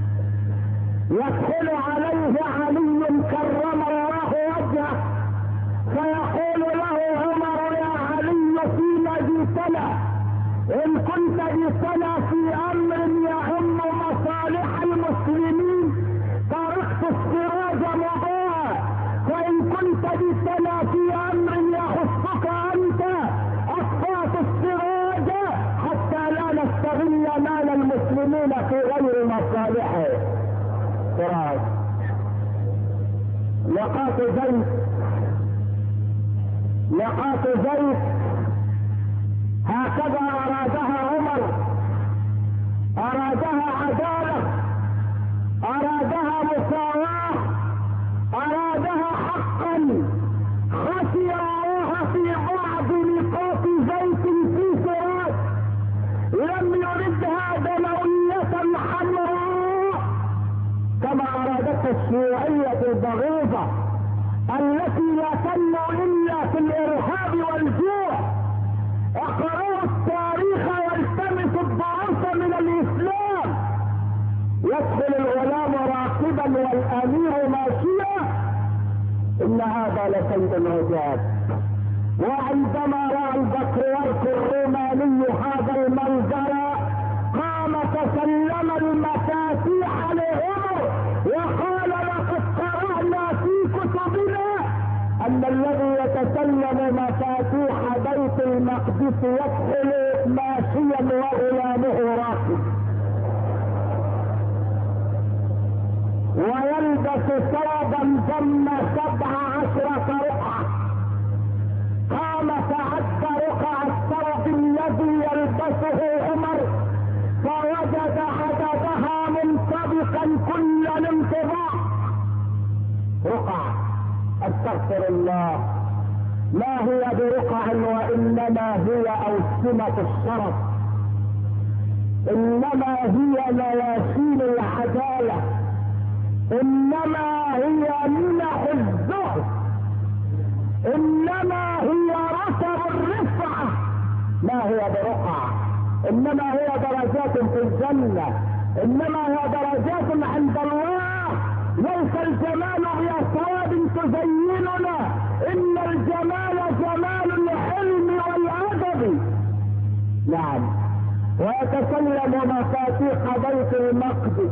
يدخل عليه علي كرم الله وجهه فيقول له عمر: يا علي فيما جئتنا؟ ان كنت جئتنا في امر يهم مصالح المسلمين طرقت السراج مضاء، وان كنت جئتنا في امر يخصك انت اطفأت السراج حتى لا نستغل مال المسلمين في غير مصالحه. سراج لقاط زيت، لقاط زيت، هكذا ارادها عمر، ارادها عدالة، ارادها مساواة، ارادها حقا. خشي الله في بعض نقاط زيت في سراج، لم يردها دموية حمراء كما ارادتها الشيوعية البغيضة التي لا تنمو الا في الارهاب والجوع. اقرأوا التاريخ والتمسوا الدروس من الاسلام. يدخل الغلام راكبا والامير ماشيا، ان هذا لشيء عجاب. وعندما راى البطريرك الروماني هذا المنظر قام تسلم المفاتيح لعمر وقال: لقد قرأنا في كتبنا ان الذي يتسلم مفاتيح بيت المقدس يدخل ماشيا وغلامه راكب، ويلبس ثوبا ضم 17 رقعة. قام فعد رقع الثوب الذي يلبسه عمر فوجد عددها منطبقا كل الانطباق. رقع، استغفر الله، ما هي برقع وانما هي اوسمة الشرف، انما هي مواسيل العدالة، انما هي منح الزهد، انما هي رتب الرفعة. ما هي برقع، انما هي درجات في الجنة، انما هي درجات عند الله. ليس الجمال بأثواب تزيننا، ان الجمال جمال العلم والادب. نعم. ويتسلم مفاتيح بيت المقدس،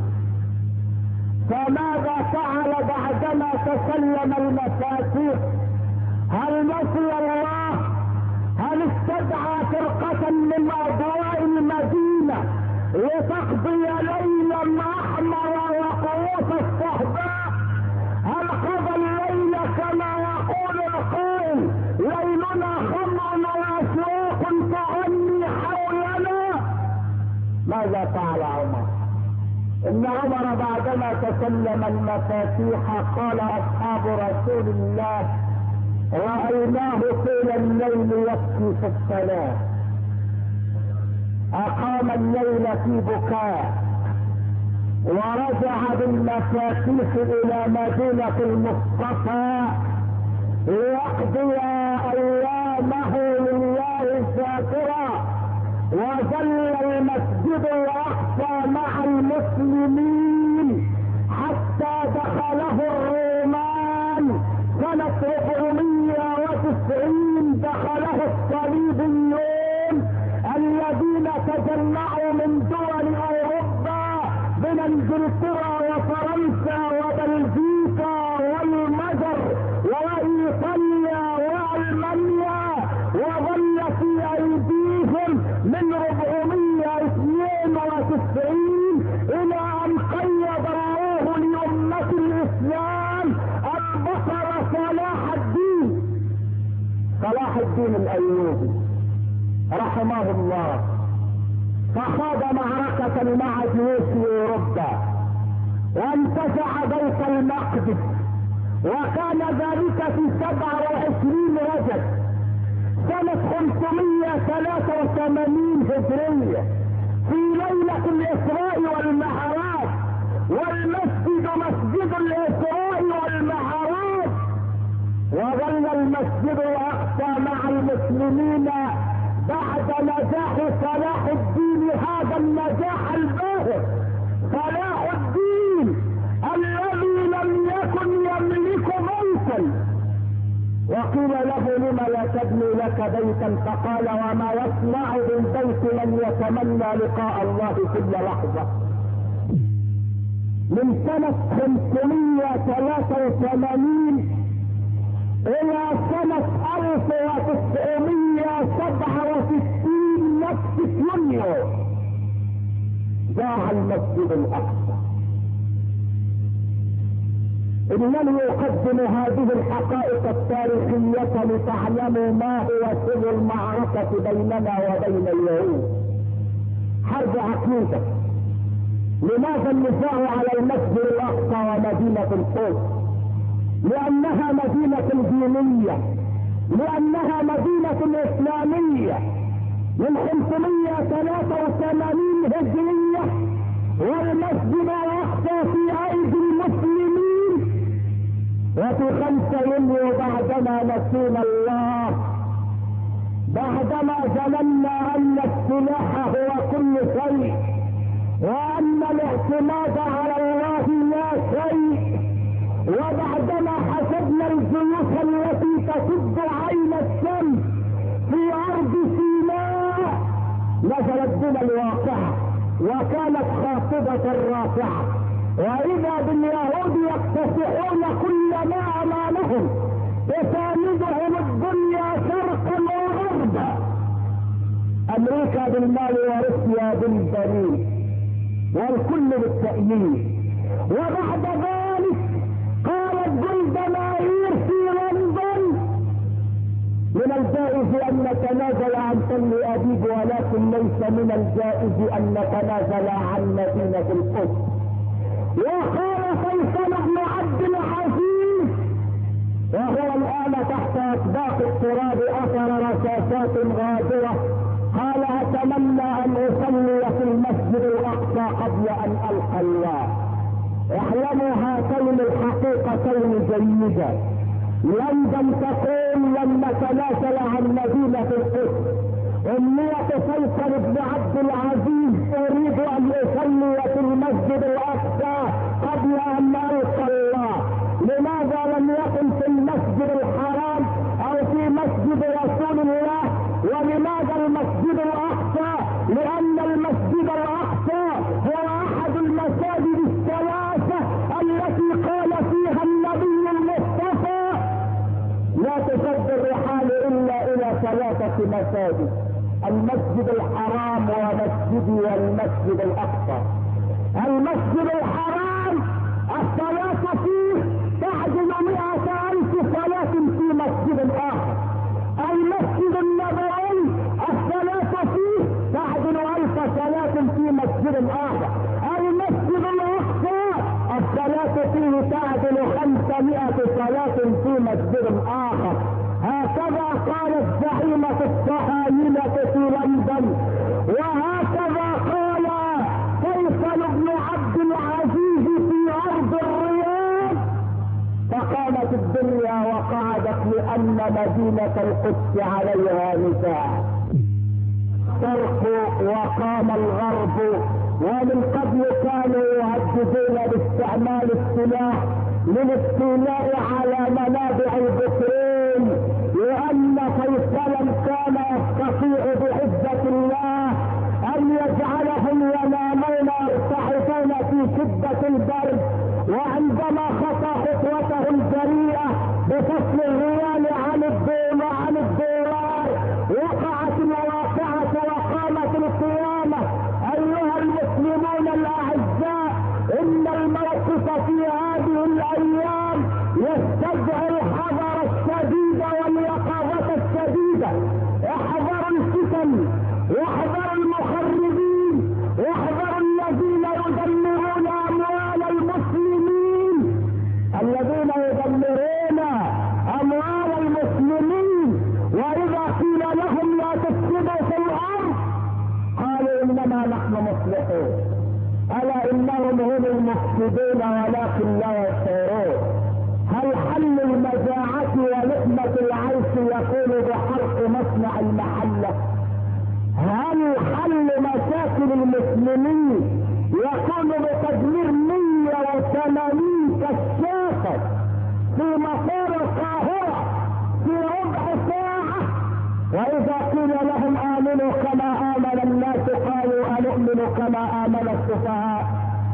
فماذا فعل بعدما تسلم المفاتيح؟ هل نسي الله؟ هل استدعى فرقة من اضواء المدينة لتقضي ليلا احمر وقوس الصهباء؟ هل قضى الليل كما يقول القائل: ليلنا خمر واسواق تغني حولنا؟ ماذا فعل عمر؟ ان عمر بعدما تسلم المفاتيح قال اصحاب رسول الله: رأيناه طول الليل يبكي في الصلاة، اقام الليل في بكاء، ورجع بالمفاتيح الى مدينة المصطفى ليقضي ايامه لله شاكرا. وظل المسجد الاقصى مع المسلمين حتى دخله الرومان سنة 490. دخله الصليبيون الذين تجمعوا من دول اوروبا من انجلترا وفرنسا وبلجيكا والمجر وايطاليا والمانيا، وظل في ايديهم من 492 الى ان قيد الله لامة الاسلام البصر صلاح الدين الايوبي رحمه الله، فخاض معركة مع جيوش اوروبا وانتزع بيت المقدس، وكان ذلك في 27 رجب سنة 583 هجرية في ليلة الاسراء والمعراج، والمسجد مسجد الاسراء والمعراج. وظل المسجد الاقصى مع المسلمين بعد نجاح صلاح الدين هذا النجاح الباهر، صلاح الدين الذي لم يكن يملك بيتا، وقيل له لم لا تبني لك بيتا؟ فقال وما يصنع بالبيت من يتمنى لقاء الله كل لحظة. من سنة 583 الى سنة 1967 نفس يونيو ضاع المسجد الاقصى. انني اقدم هذه الحقائق التاريخية لتعلموا ما هو سر المعركة بيننا وبين اليهود. حرب عقيدة. لماذا النزاع على المسجد الاقصى ومدينة القدس؟ لانها مدينة دينية، لانها مدينة اسلامية. من 583 هجرية والمسجد الاقصى في ايدي المسلمين، وفي 5 يوليو بعدما نسينا الله، بعدما ظننا ان السلاح هو كل شيء وان الاعتماد على الله لا شيء، وبعدما حسبنا الجيوش التي تسد عين الشمس في ارض سيناء نزلت بنا الواقعة وكانت خافضة رافعة، واذا باليهود يكتسحون كل ما امامهم تساندهم الدنيا شرقا وغربا، امريكا بالمال وروسيا بالبنين والكل بالتأييد. وبعد ذلك قالت جولدمائر في لندن من الجائز ان نتنازل عن تل ابيب، ولكن ليس من الجائز ان نتنازل عن مدينة القدس. وقال فيصل بن عبد العزيز وهو الان تحت اطباق التراب اثر رصاصات غادرة، قال اتمنى ان اصلي في المسجد الاقصى قبل ان القى الله. اعلموا هاتين الحقيقتين جيدا. لندن تقول لن نتنازل عن مدينة القدس. امنية فيصل بن عبد العزيز اريد ان اصلي في المسجد الاقصى قبل ان القى الله. لماذا لم يكن في المسجد الحرام او في مسجد رسول الله؟ ولماذا المسجد الاقصى؟ لان المسجد الاقصى هو احد المساجد الثلاثة التي قال فيها النبي المصطفى لا تشد الرحال الا الى 3 مساجد: المسجد الحرام ومسجدي والمسجد الاقصى. المسجد الحرام الصلاة فيه تعدل 100,000 صلاة في مسجد اخر. المسجد النبوي الصلاة فيه تعدل 1000 صلاة في مسجد اخر. المسجد الاقصى الصلاة فيه تعدل 500 صلاة في مسجد اخر. هكذا قالت زعيمة الصهاينة في لندن، وهكذا قال فيصل بن عبد العزيز في ارض الرياض. فقامت الدنيا وقعدت لان مدينة القدس عليها نزاع. الشرق وقام الغرب، ومن قبل كانوا يهددون باستعمال السلاح للاستيلاء على منابع البترول، لان فيصلا كان يستطيع بعزة الله ان يجعلهم ينامون يرتحفون في شدة البرد. وعندما خطى خطوته الجريئة بفصل الريال عن الدولار وقعت الواقعة وقامت القيامة. ايها المسلمون الاعزاء، ان الموقف في هذه الايام يستدعي الحذر الشديد واليقظة الشديدة. احذروا الفتن، واحذروا المخربين، واحذروا الذين يدمرون اموال المسلمين، الذين يدمرون اموال المسلمين. واذا قيل لهم لا تفسدوا في الارض قالوا انما نحن مصلحون. الا انهم هم المفسدون ولكن لا يشعرون. هل حل المجاعة ولقمة العيش يكون بحرق مصنع المحلة؟ هل حل مشاكل المسلمين يكون بتدمير 180 كشافة في مطار القاهرة في ربع ساعة؟ واذا قيل لهم امنوا كما امن الناس قالوا انؤمن كما امن السفهاء.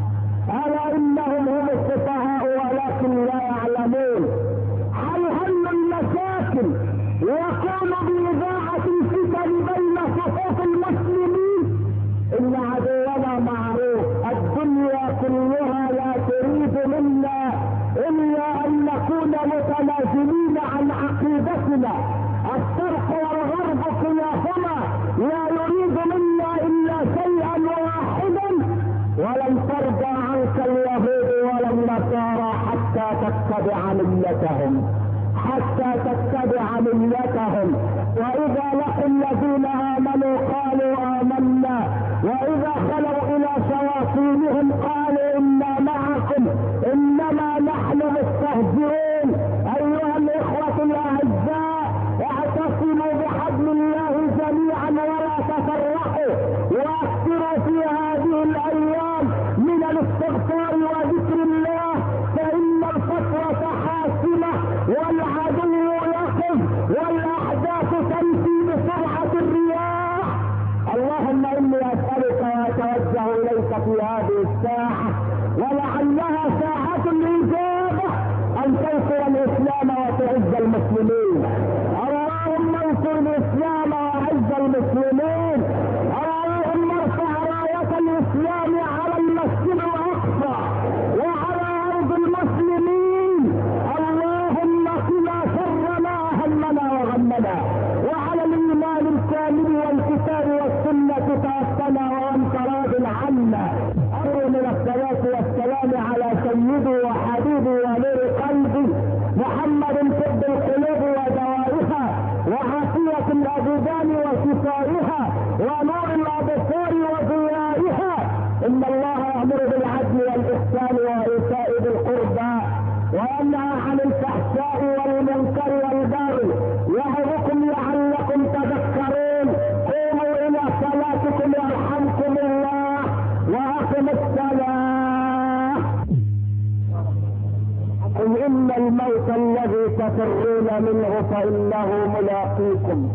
الا انهم هم السفهاء ولكن لا يعلمون. هل المشاكل يكون باذاعة الفتن بين صفوف المسلمين؟ ان عدونا معروف، الدنيا كلها لا تريد منا الا ان نكون متنازلين عن عقيدتنا. الشرق والغرب كلاهما لا يريد منا الا شيئا واحدا، ولن ترضى عنك اليهود ولا النصارى حتى تتبع ملتهم، حتى تتبع ملتهم. واذا لقوا الذين امنوا قالوا امنا، واذا خلوا الى شياطينهم قالوا انا معكم انما نحن مستهزئون. ايها الاخوة الاعزاء، اعتصموا بحبل الله جميعا ولا تفرقوا، واكثروا في هذه الايام من الاستغفار وذكر الله، فان الفتوى حاسمة والعدو يقف والاحداث تمشي بسرعة الرياح. اللهم اني اسألك واتوجه اليك في هذه الساعة ولعلها ساعة الاجابة ان تنصر الاسلام وتعز المسلمين. اللهم انصر الاسلام واعز المسلمين. اللهم ارفع راية الاسلام على المسجد الاقصى وعلى ارض المسلمين. اللهم قنا شر ما اهمنا وغمنا، وعلى الايمان الكامل والكتاب والسنة توفنا وانت راض عنا. ارجو من الصلاة والسلام على سيدي وحبيبي ونور قلبي محمد طب القلوب ودوائها وعافية الابدان وشفائها ونور الابصار وضيائها. ان الله يأمر بالعدل والاحسان وايتاء ذي القربى وينهى عن الفحشاء والمنكر والبغي يعظكم لعلكم تذكرون. قوموا الى صلاتكم يرحمكم الله واقم الصلاة. قل ان الموت الذي تفرون منه فانه ملاقيكم،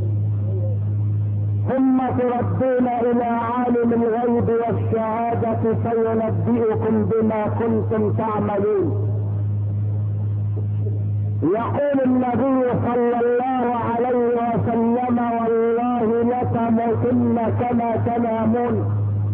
ثم تردون الى عالم الغيب والشهادة فينبئكم بما كنتم تعملون. يقول النبي صلى الله عليه وسلم والله لتموتن كما تنامون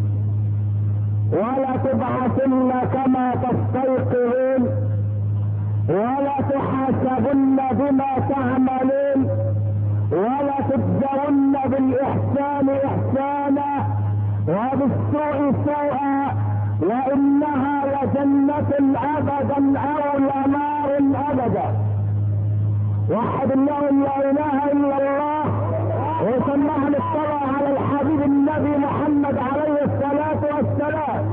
ولا تبعثن كما تستيقظون ولا تحاسبن بما تعملون ولا تجزون بالاحسان احسانا وبالسوء سوءا، وانها لجنة ابدا او لنار ابدا. وحد الله لا اله الا الله وسمعنا الصلاة على الحبيب النبي محمد عليه الصلاة والسلام.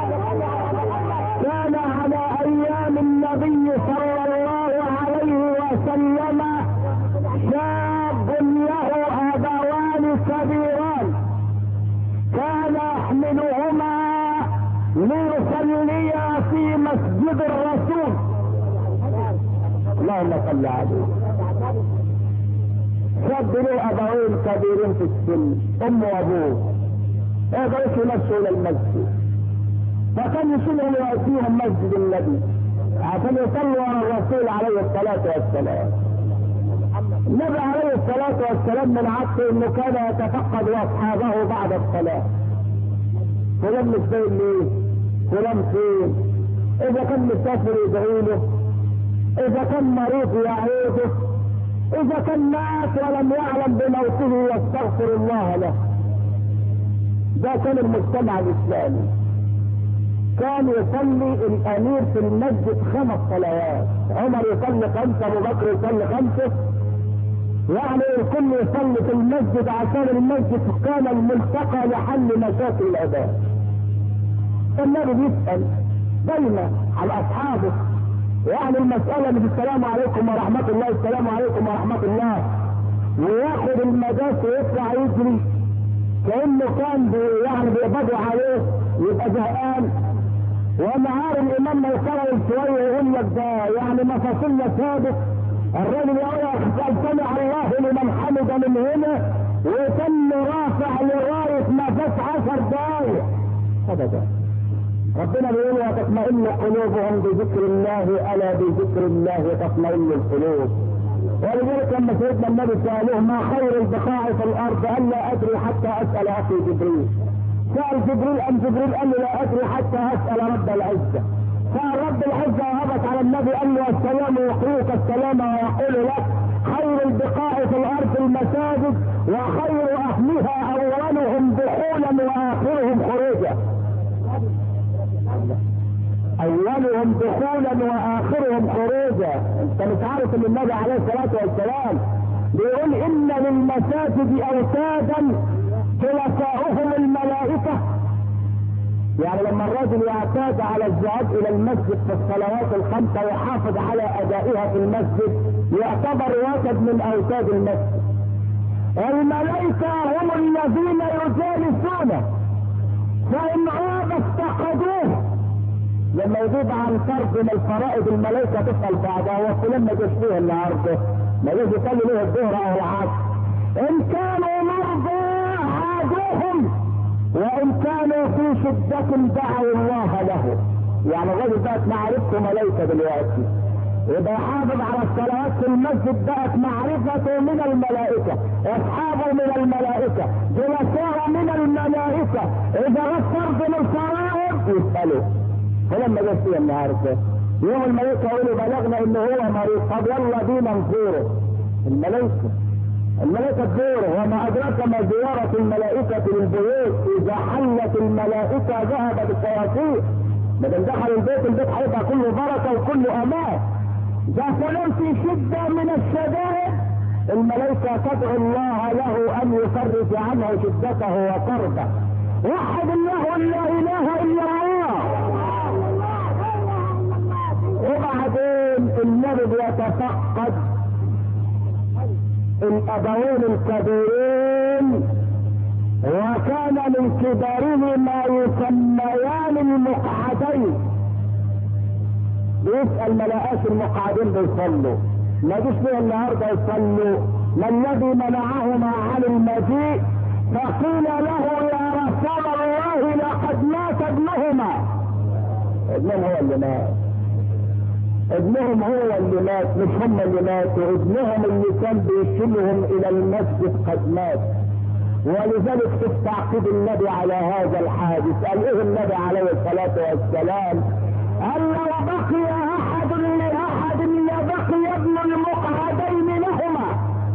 كان على ايام النبي صلى الله عليه وسلم شاب له ابوان كبيران كان يحملهما ليصليا في مسجد الرسول. اللهم صل عليه. شاب له ابوين كبيرين في السن، ام وابوه، يقدروا يمشوا الى المسجد، فكان يشيلهم ويأتيهم مسجد النبي عشان يصلوا على الرسول عليه الصلاة والسلام. النبي عليه الصلاة والسلام من عادته انه كان يتفقد اصحابه بعد الصلاة. فلان مش باين ليه؟ فلان فين؟ اذا كان مسافر يدعي له، اذا كان مريض يعوده، اذا كان مات ولم يعلم بموته يستغفر الله له. ده كان المجتمع الاسلامي. كان يصلي الامير في المسجد 5 صلوات، عمر يصلي 5، ابو بكر يصلي 5، يعني الكل يصلي في المسجد عشان المسجد كان الملتقى لحل مشاكل العباد. فالنبي بيسأل دايما على اصحابه، يعني المسألة مش السلام عليكم ورحمة الله، السلام عليكم ورحمة الله، وياخد المداس ويطلع يجري كأنه كان يعني بيقبضوا عليه يبقى زهقان، ونهار الامام ما يقرر شويه يقول لك ده يعني مفاصلنا ثابت، الراجل يقول سمع الله لمن حمد من هنا وتم رافع لغايه ما فات 10 دقايق ابدا. ربنا بيقول وتطمئن قلوبهم بذكر الله، الا بذكر الله تطمئن القلوب. ولذلك لما سيدنا النبي سالوه ما خير البقاع في الارض قال لا ادري حتى اسال اخي جبريل. سال جبريل جبريل قال له لا ادري حتى اسال رب العزه. سال رب العزه وهبط على النبي قال له السلام يقرئك السلام ويقول لك خير البقاع في الارض المساجد وخير اهلها اولهم دخولا واخرهم خروجا. اولهم دخولا واخرهم خروجا. انت مش عارف ان النبي عليه الصلاه والسلام بيقول ان للمساجد اوتادا خلفاؤهم الملائكه. يعني لما الرجل يعتاد على الذهاب الى المسجد في الصلوات الخمسه ويحافظ على ادائها في المسجد يعتبر وتد من اوتاد المسجد. الملائكه هم الذين يجالسونه فان غاب افتقدوه. لما يجيب عن فرض من الفرائض الملائكه تسال بعضها وفلان ما جاش فيه النهارده، ما جاش يصلي له الظهر او العصر. ان كانوا مرضى عادوهم وان كانوا في شده دعوا الله له. يعني الراجل بقت معرفته ملائكه دلوقتي، يبقى يحافظ على الصلوات في المسجد بقت معرفته من الملائكه، اصحابه من الملائكه، جلساءه من الملائكه. اذا غاب فرض من الفرائض يسالوا فلما جاء فيه النهارده يوم الملائكه يقولوا بلغنا ان هو مريض، طب يلا بينا نزوره. الملائكه تزوره. وما ادراك ما زياره الملائكه للبيوت، اذا حلت الملائكه ذهبت الشياطين. ما دام دخل البيت هيبقى كله بركه وكله امان. ده فلان في شده من الشدائد الملائكه تدعو الله له ان يفرج عنه شدته وكربه. وحد الله لا اله الا الله. وبعدين النبي بيتفقد الابوين الكبيرين، وكان من كبارهما يسميان المقعدين. بيسأل ملائكة المقعدين بيصلوا، ما جيش ليه النهارده يصلوا؟ ما الذي منعهما عن المجيء؟ فقيل له يا رسول الله لقد مات ابنهما. ابنهم هو اللي مات. ابنهم هو اللي مات، مش هم اللي ماتوا. ابنهم اللي كان بيشيلهم الى المسجد قد مات. ولذلك تستعقب النبي على هذا الحادث. قال ايه النبي عليه الصلاه والسلام؟ قال لو بقي احد لاحد لبقي ابن المقعدين لهما.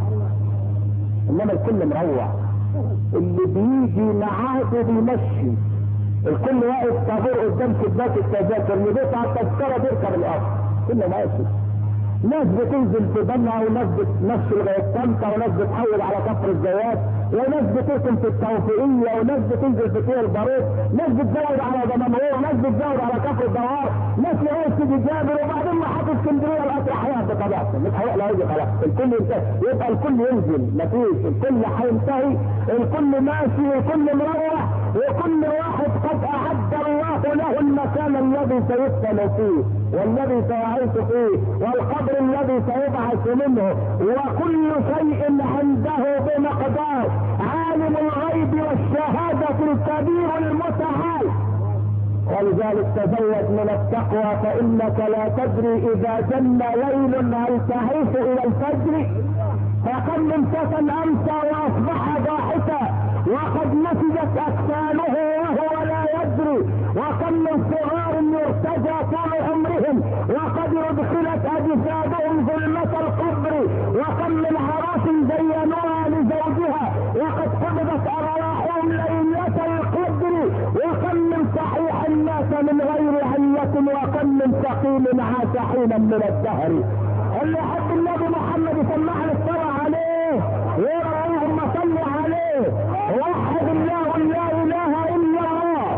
انما الكل مروع، اللي بيجي معاده بيمشي، الكل واقف طابور قدام شباك التذاكر، اللي بيقطع التذكره بيركب القطر، كله ماشي. ناس بتنزل في بنها وناس بتمشي لغايه طنطا وناس بتحول على كفر الزيات وناس بتركن في التوفيقيه وناس بتنزل في طير البارود، ناس بتزود على دمنهور وناس بتزود على كفر الدوار، ناس لغايه سيدي جابر، وبعدين محطه اسكندريه القطر هيقف بطبيعته مش هيقلع يجي خلاص. الكل ينتهي، يبقى الكل ينزل، مفيش، الكل هينتهي، الكل ماشي، الكل مروح، وكل واحد قد اعد الله له المكان الذي سيدفن فيه والذي سيعيش فيه والقبر الذي سيبعث منه، وكل شيء عنده بمقدار. عالم الغيب والشهادة الكبير المتعال. ولذلك تزود من التقوى فإنك لا تدري إذا جن ليل هل تعيش إلى الفجر. فكم من فتى أمسى وأصبح ضاحكا وقد نفذت أكفانه وهو لا يدري، وكم من صغار يرتجى طول عمرهم وقد أدخلت أجسادهم ظلمة القبر، وكم من عراس زينوها لزوجها وقد قبضت أرواحهم ليلة القدر، وكم من صحيح مات من غير علة، وكم من سقيم عاش حينا من الدهر. اللي يحب النبي محمد يسمعنا الصلاة عليه ويرى اللهم صل عليه. وحد الله لا اله الا الله.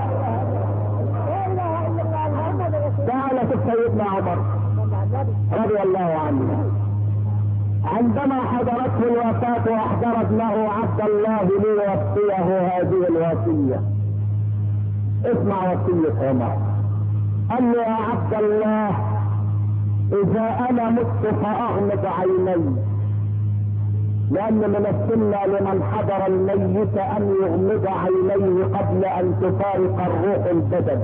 تعالى شوف سيدنا عمر رضي الله عنه عندما حضرته جاءته الوفاة واحضر ابنه عبد الله ليوصيه هذه الوصية. اسمع وصية عمر. قال له يا عبد الله اذا انا مت فاغمض عيني، لان من السنة لمن حضر الميت ان يغمض عينيه قبل ان تفارق الروح البدن،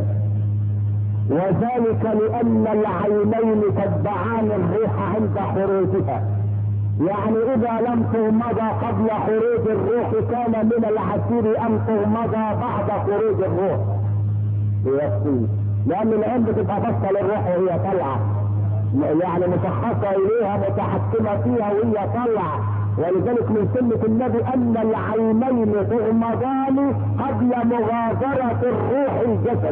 وذلك لان العينين تتبعان الروح عند خروجها. يعني اذا لم تغمض قبل خروج الروح كان من العسير ان تغمض بعد خروج الروح. يكفي، لان العين بتبقى بصه للروح وهي طالعه، يعني مشخصه اليها متحكمه فيها وهي طالعه، ولذلك من سنه النبي ان العينين تغمضان قبل مغادره الروح الجسد.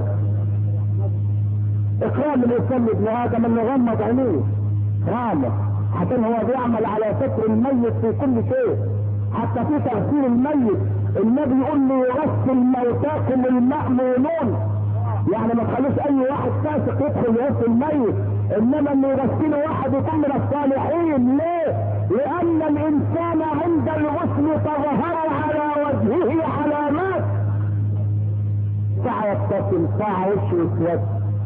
اكرام الانسان لابن ادم انه يغمض عينيه، اكرامه، عشان هو بيعمل على ستر الميت في كل شيء، حتى في تغسيل الميت النبي يقول لي يغسل موتاكم المأمونون، يعني ما تخلوش اي واحد فاسق يدخل يغسل الميت، انما انه يغسله واحد يكون من الصالحين. ليه؟ لان الانسان عند الغسل تظهر على وجهه علامات، ساعة يبتسم، ساعة وشه يسود.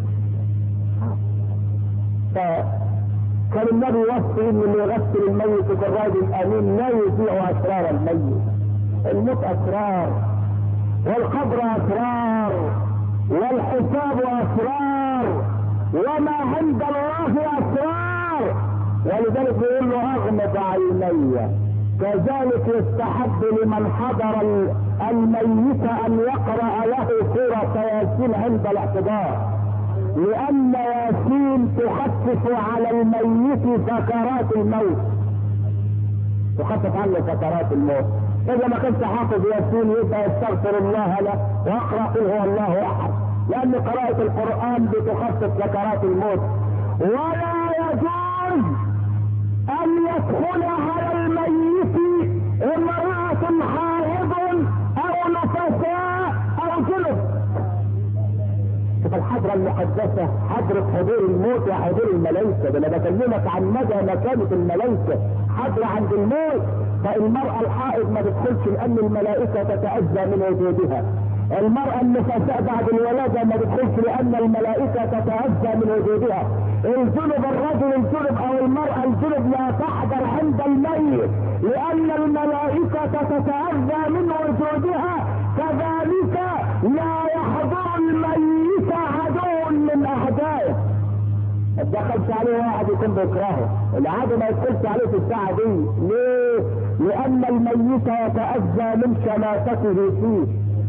كان النبي يوصي ان اللي يغسل الميت يكون راجل امين لا يذيع اسرار الميت. الموت اسرار، والقبر اسرار، والحساب اسرار، وما عند الله اسرار، ولذلك بيقول له اغمض عيني. كذلك يستحب لمن حضر الميت ان يقرأ له سورة ياسين عند الاحتضار، لان ياسين تخفف على الميت سكرات الموت، تخفف عنه سكرات الموت. اذا ما كنت حافظ ياسين يبقى يستغفر الله له واقرا قل هو الله احد، لان قراءة القرآن بتخفف سكرات الموت. ولا يجوز ان يدخل على الميت امرأة حائض او نفساء او جنب. شوف الحضرة المقدسة، حضرة حضور الموت وحضور الملائكة، ده انا بكلمك عن مدى مكانة الملائكة، حضرة عند الموت. فالمرأة الحائض ما تدخلش لان الملائكة تتأذى من وجودها، المرأة النفساء بعد الولادة ما تدخلش لان الملائكة تتأذى من وجودها، الجنب الرجل الجنب او المرأة الجنب لا تحضر عند الميت لان الملائكة تتأذى من وجودها. كذلك لا يحضر الميت عدو من اعدائه، ما تدخلش عليه واحد يكون بيكرهه، العدو ما يدخلش عليه في الساعة دي. ليه؟ لان الميت يتأذى من شماتته فيه.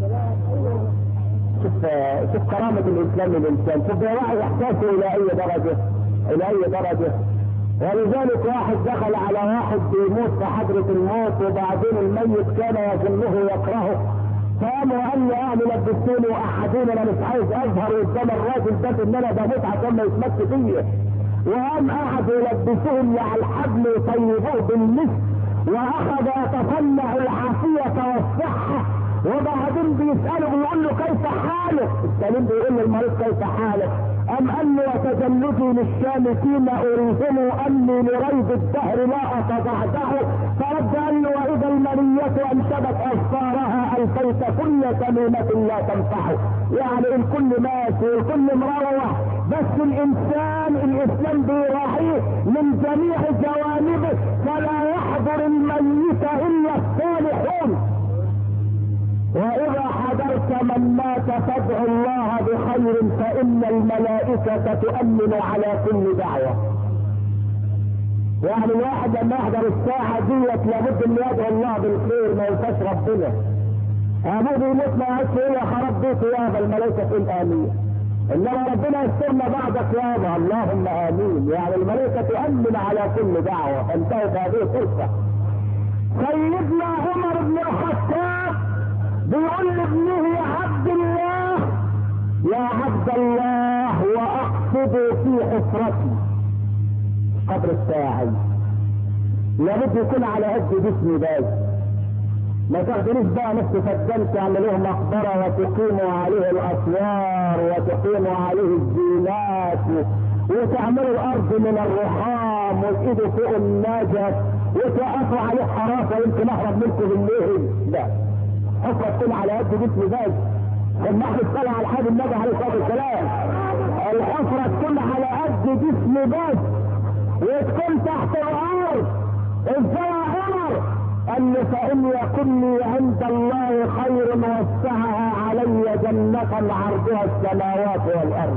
شوف كرامة الاسلام للانسان، شوف يراعي احساسه الى اي درجة، الى اي درجة. ولذلك واحد دخل على واحد بيموت في حضرة الموت، وبعدين الميت كان يظنه يكرهه، فقام وقال له اهل لبسوني واحدين انا مش عايز اظهر قدام الراجل ده ان انا بموت عشان ما يتمس فيا. وقام قعدوا يلبسوهم على الحبل وطيبوه بالمسك، واخذ يتصنع العافية والصحة، وبعدين بيسأله بيقول له كيف حالك؟ السليم بيقول للمريض كيف حالك؟ ام قال له وتجلدي للشامتين اريهم اني لريب الدهر لا اتضعضع. فرد قال له واذا المنية انشبت اظفارها الفيت كل تميمة لا تنفعه، يعني الكل ماشي والكل مروح، بس الانسان الاسلام بيراعيه من جميع جوانبه، فلا يحضر الميت الا الصالحون. واذا حضرت من مات فادعوا الله بخير فان الملائكة تؤمن على كل دعوة. يعني الواحد لما يحضر الساعة ديت لابد ان يدعو الله بالخير، ما ينساش ربنا. ابوه بيموت ما يعرفش ايه يا خراب بيته يابا، الملائكة تقول امين، انما ربنا يسترنا بعدك يابا اللهم امين، يعني الملائكة تؤمن على كل دعوة. فانتهت هذه الفرصة. سيدنا عمر بن الخطاب بيقول لابنه يا عبد الله يا عبد الله واقصد في حفرتي قبر الساعي، لابد يكون على قد جسمي بس، ما تاخدنيش بقى نفس فدان تعملوه مقبره وتقيموا عليه الاسوار وتقيموا عليه الزينات وتعملوا الارض من الرخام والايد فوق النجف وتوقفوا عليه حراسه يمكن اهرب منكم بالليل. لا، حفره تكون على قد جسم بس. لما احنا نصلي على الحبيب النبي عليه الصلاه والسلام، الحفره تكون على قد جسم بس وتكون تحت الارض. ازاي يا عمر؟ قال له فان يكن لي عند الله خير وسعها علي جنة عرضها السماوات والارض،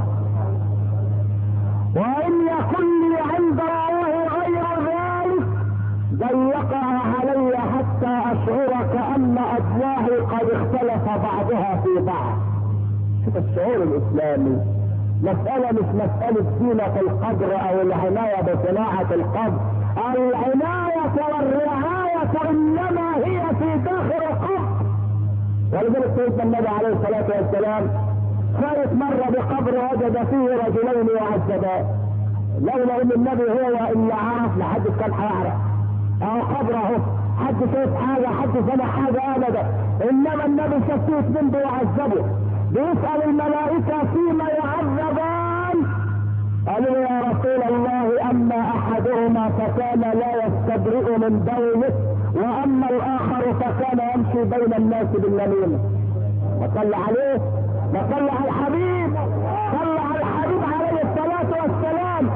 وان يكن لي عند الله غير ذلك ضيقها علي حتى اشعر كأن اضلاعي قد اختلف بعضها في بعض. شوف الشعور الاسلامي، مسألة مش مسألة زينة القبر او العناية بصناعة القبر. العناية والرعاية انما هي في داخل القبر. ولذلك سيدنا النبي عليه الصلاة والسلام فارت مرة بقبر وجد فيه رجلين يعذبان، لولا ان النبي هو اللي عرف لحد كان هيعرف اهو قبره، حد شايف حاجة حد سمع حاجة ابدا، انما النبي شاف فيه اتنين بيعذبوا، بيسأل الملائكة فيما يعذبان، قالوا يا رسول الله اما احدهما فكان لا يستبرئ من بوله، واما الاخر فكان يمشي بين الناس بالنميمة. وصلى عليه، وصلى على الحبيب، صلى على الحبيب عليه الصلاة والسلام.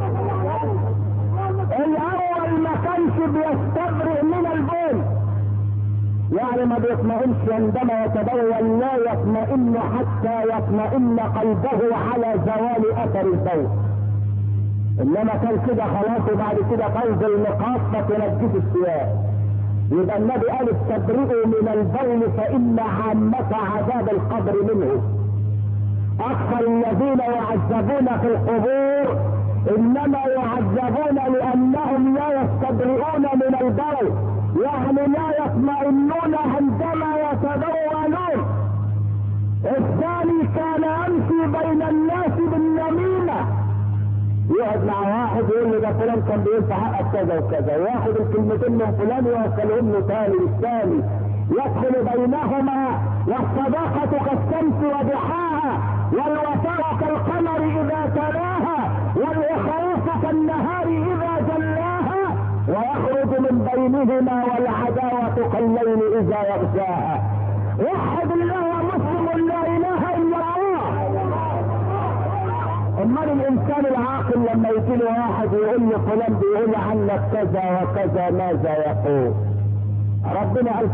الاول ما كانش بيستبرئ من البول، يعني ما بيطمئنش عندما يتبول، لا يطمئن حتى يطمئن قلبه على زوال اثر البول. انما كان كده خلاص، وبعد كده تنزل نقاط فتنجس الثياب. يبقى النبي قال استبرئوا من البول فان عامة عذاب القبر منه. اكثر الذين يعذبون في القبور انما يعذبون لانهم لا يستبرئون من البول، يعني لا يطمئنون عندما يتبولون. الثاني كان يمشي بين الناس بالنميمة، يقعد مع واحد يقول له ده فلان كان بيقول في حقك كذا وكذا، وياخد الكلمتين من فلان ويوصلهم له تاني للثاني، يدخل بينهما والصداقة كالشمس وضحاها، والوفاء كالقمر اذا تلاها، والاخلاص كالنهار اذا جلاها، ويخرج من بينهما والعداوة كالليل اذا يغشاها. وحد الله مسلم لا اله الا الله. امال الانسان العاقل لما يجي له واحد يقول له فلان بيقول عنك كذا وكذا ماذا يقول؟ ربنا قال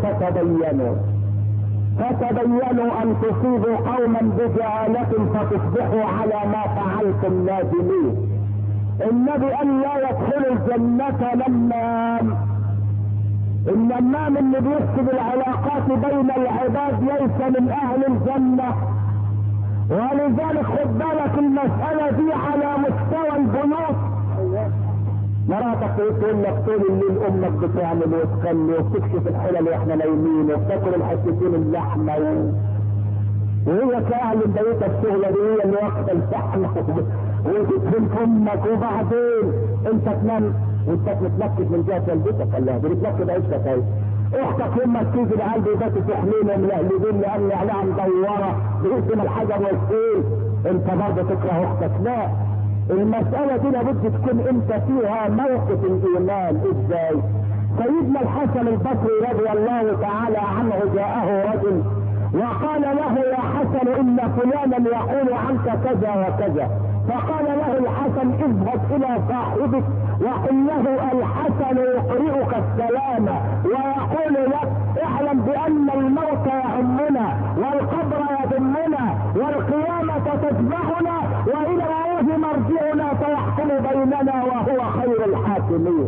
فتبينوا ان تصيبوا قوما بجهالة فتصبحوا على ما فعلتم نادمين. النبي قال لا يدخل الجنة نمام. النمام اللي بيفسد العلاقات بين العباد ليس من اهل الجنة. ولذلك خد بالك المسألة دي على مستوى البيوت. مراتك تقول لك طول الليل امك بتعمل وتخلي وبتكشف الحلل واحنا نايمين وبتاكل الحتتين اللحمه وهي كاهل بيتها الشغله دي هي اللي واخده الفحم وتدفن امك، وبعدين انت تنام وانت متنكد من جهه والدتك. الله دي بتنكد عيشتك اهي. اختك امك تيجي العيال بيبات تحمينا ملهلبين لان عليها مدوره باسم الحجر والسيل، انت برضه تكره اختك. لا، المسألة دي لابد تكون انت فيها موقف الايمان. ازاي؟ سيدنا الحسن البصري رضي الله تعالى عنه جاءه رجل وقال له يا حسن ان فلانا يقول عنك كذا وكذا، فقال له الحسن اذهب الى صاحبك وقل له الحسن يقرئك السلام ويقول لك اعلم بان الموت يهمنا والقبر يضمنا والقيامة تتبعنا والى الله مرجعنا فيحكم بيننا وهو خير الحاكمين.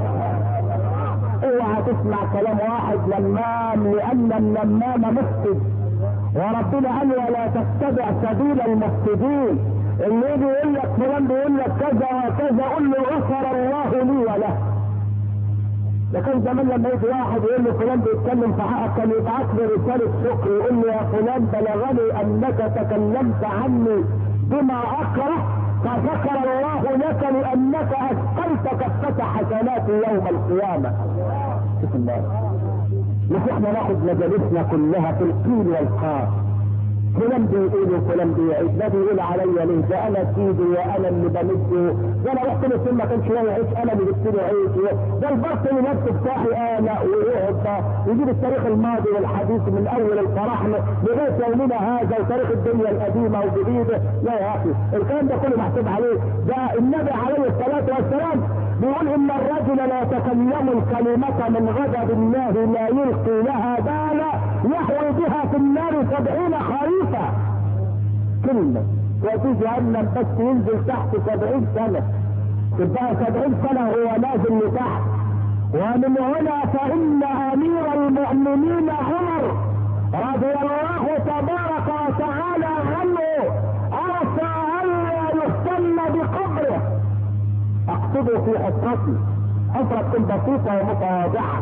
اوعى تسمع كلام واحد نمام، لان النمام مفسد، وربنا قال ولا تتبع سبيل المفسدين. اللي يجي يقول لك فلان بيقول لك كذا وكذا قول له غفر الله لي وله. لكن زمان لما يجي واحد يقول له فلان بيتكلم في حقك كان يبعث له رساله شكر يقول له يا فلان بلغني انك تكلمت عني بما اكره فذكر الله لك لانك اثقلت كفة حسنات يوم القيامة. شوف الله، مش احنا ناخد مجالسنا كلها في القيل والقال. فلان بيقول وفلان بيعيد، ده بيقول عليا ليه؟ ده انا سيدي وانا اللي بمده، ده انا رحت له ما كانش لاقي عيش انا اللي جبت له عيش، ده البطل نفسه بتاعي انا، ويقعد يجيب التاريخ الماضي والحديث من اول الفراعنه لغايه يومنا هذا وتاريخ الدنيا القديمه والجديده. لا يا اخي الكلام ده كله محسوب عليه. ده النبي عليه الصلاه والسلام بيقول ان الرجل لا يتكلم الكلمه من غضب الله لا يلقي لها بالا يحوي بها في النار 70 خريفا. كلمه وفي جهنم بس ينزل تحت 70 سنه، تبقى 70 سنه هو نازل لتحت. ومن هنا فان امير المؤمنين عمر رضي الله تبارك وتعالى عنه ارسى الا يهتم بقبره. اقصده في حفرتي، حفرة تكون بسيطة ومتواضعة،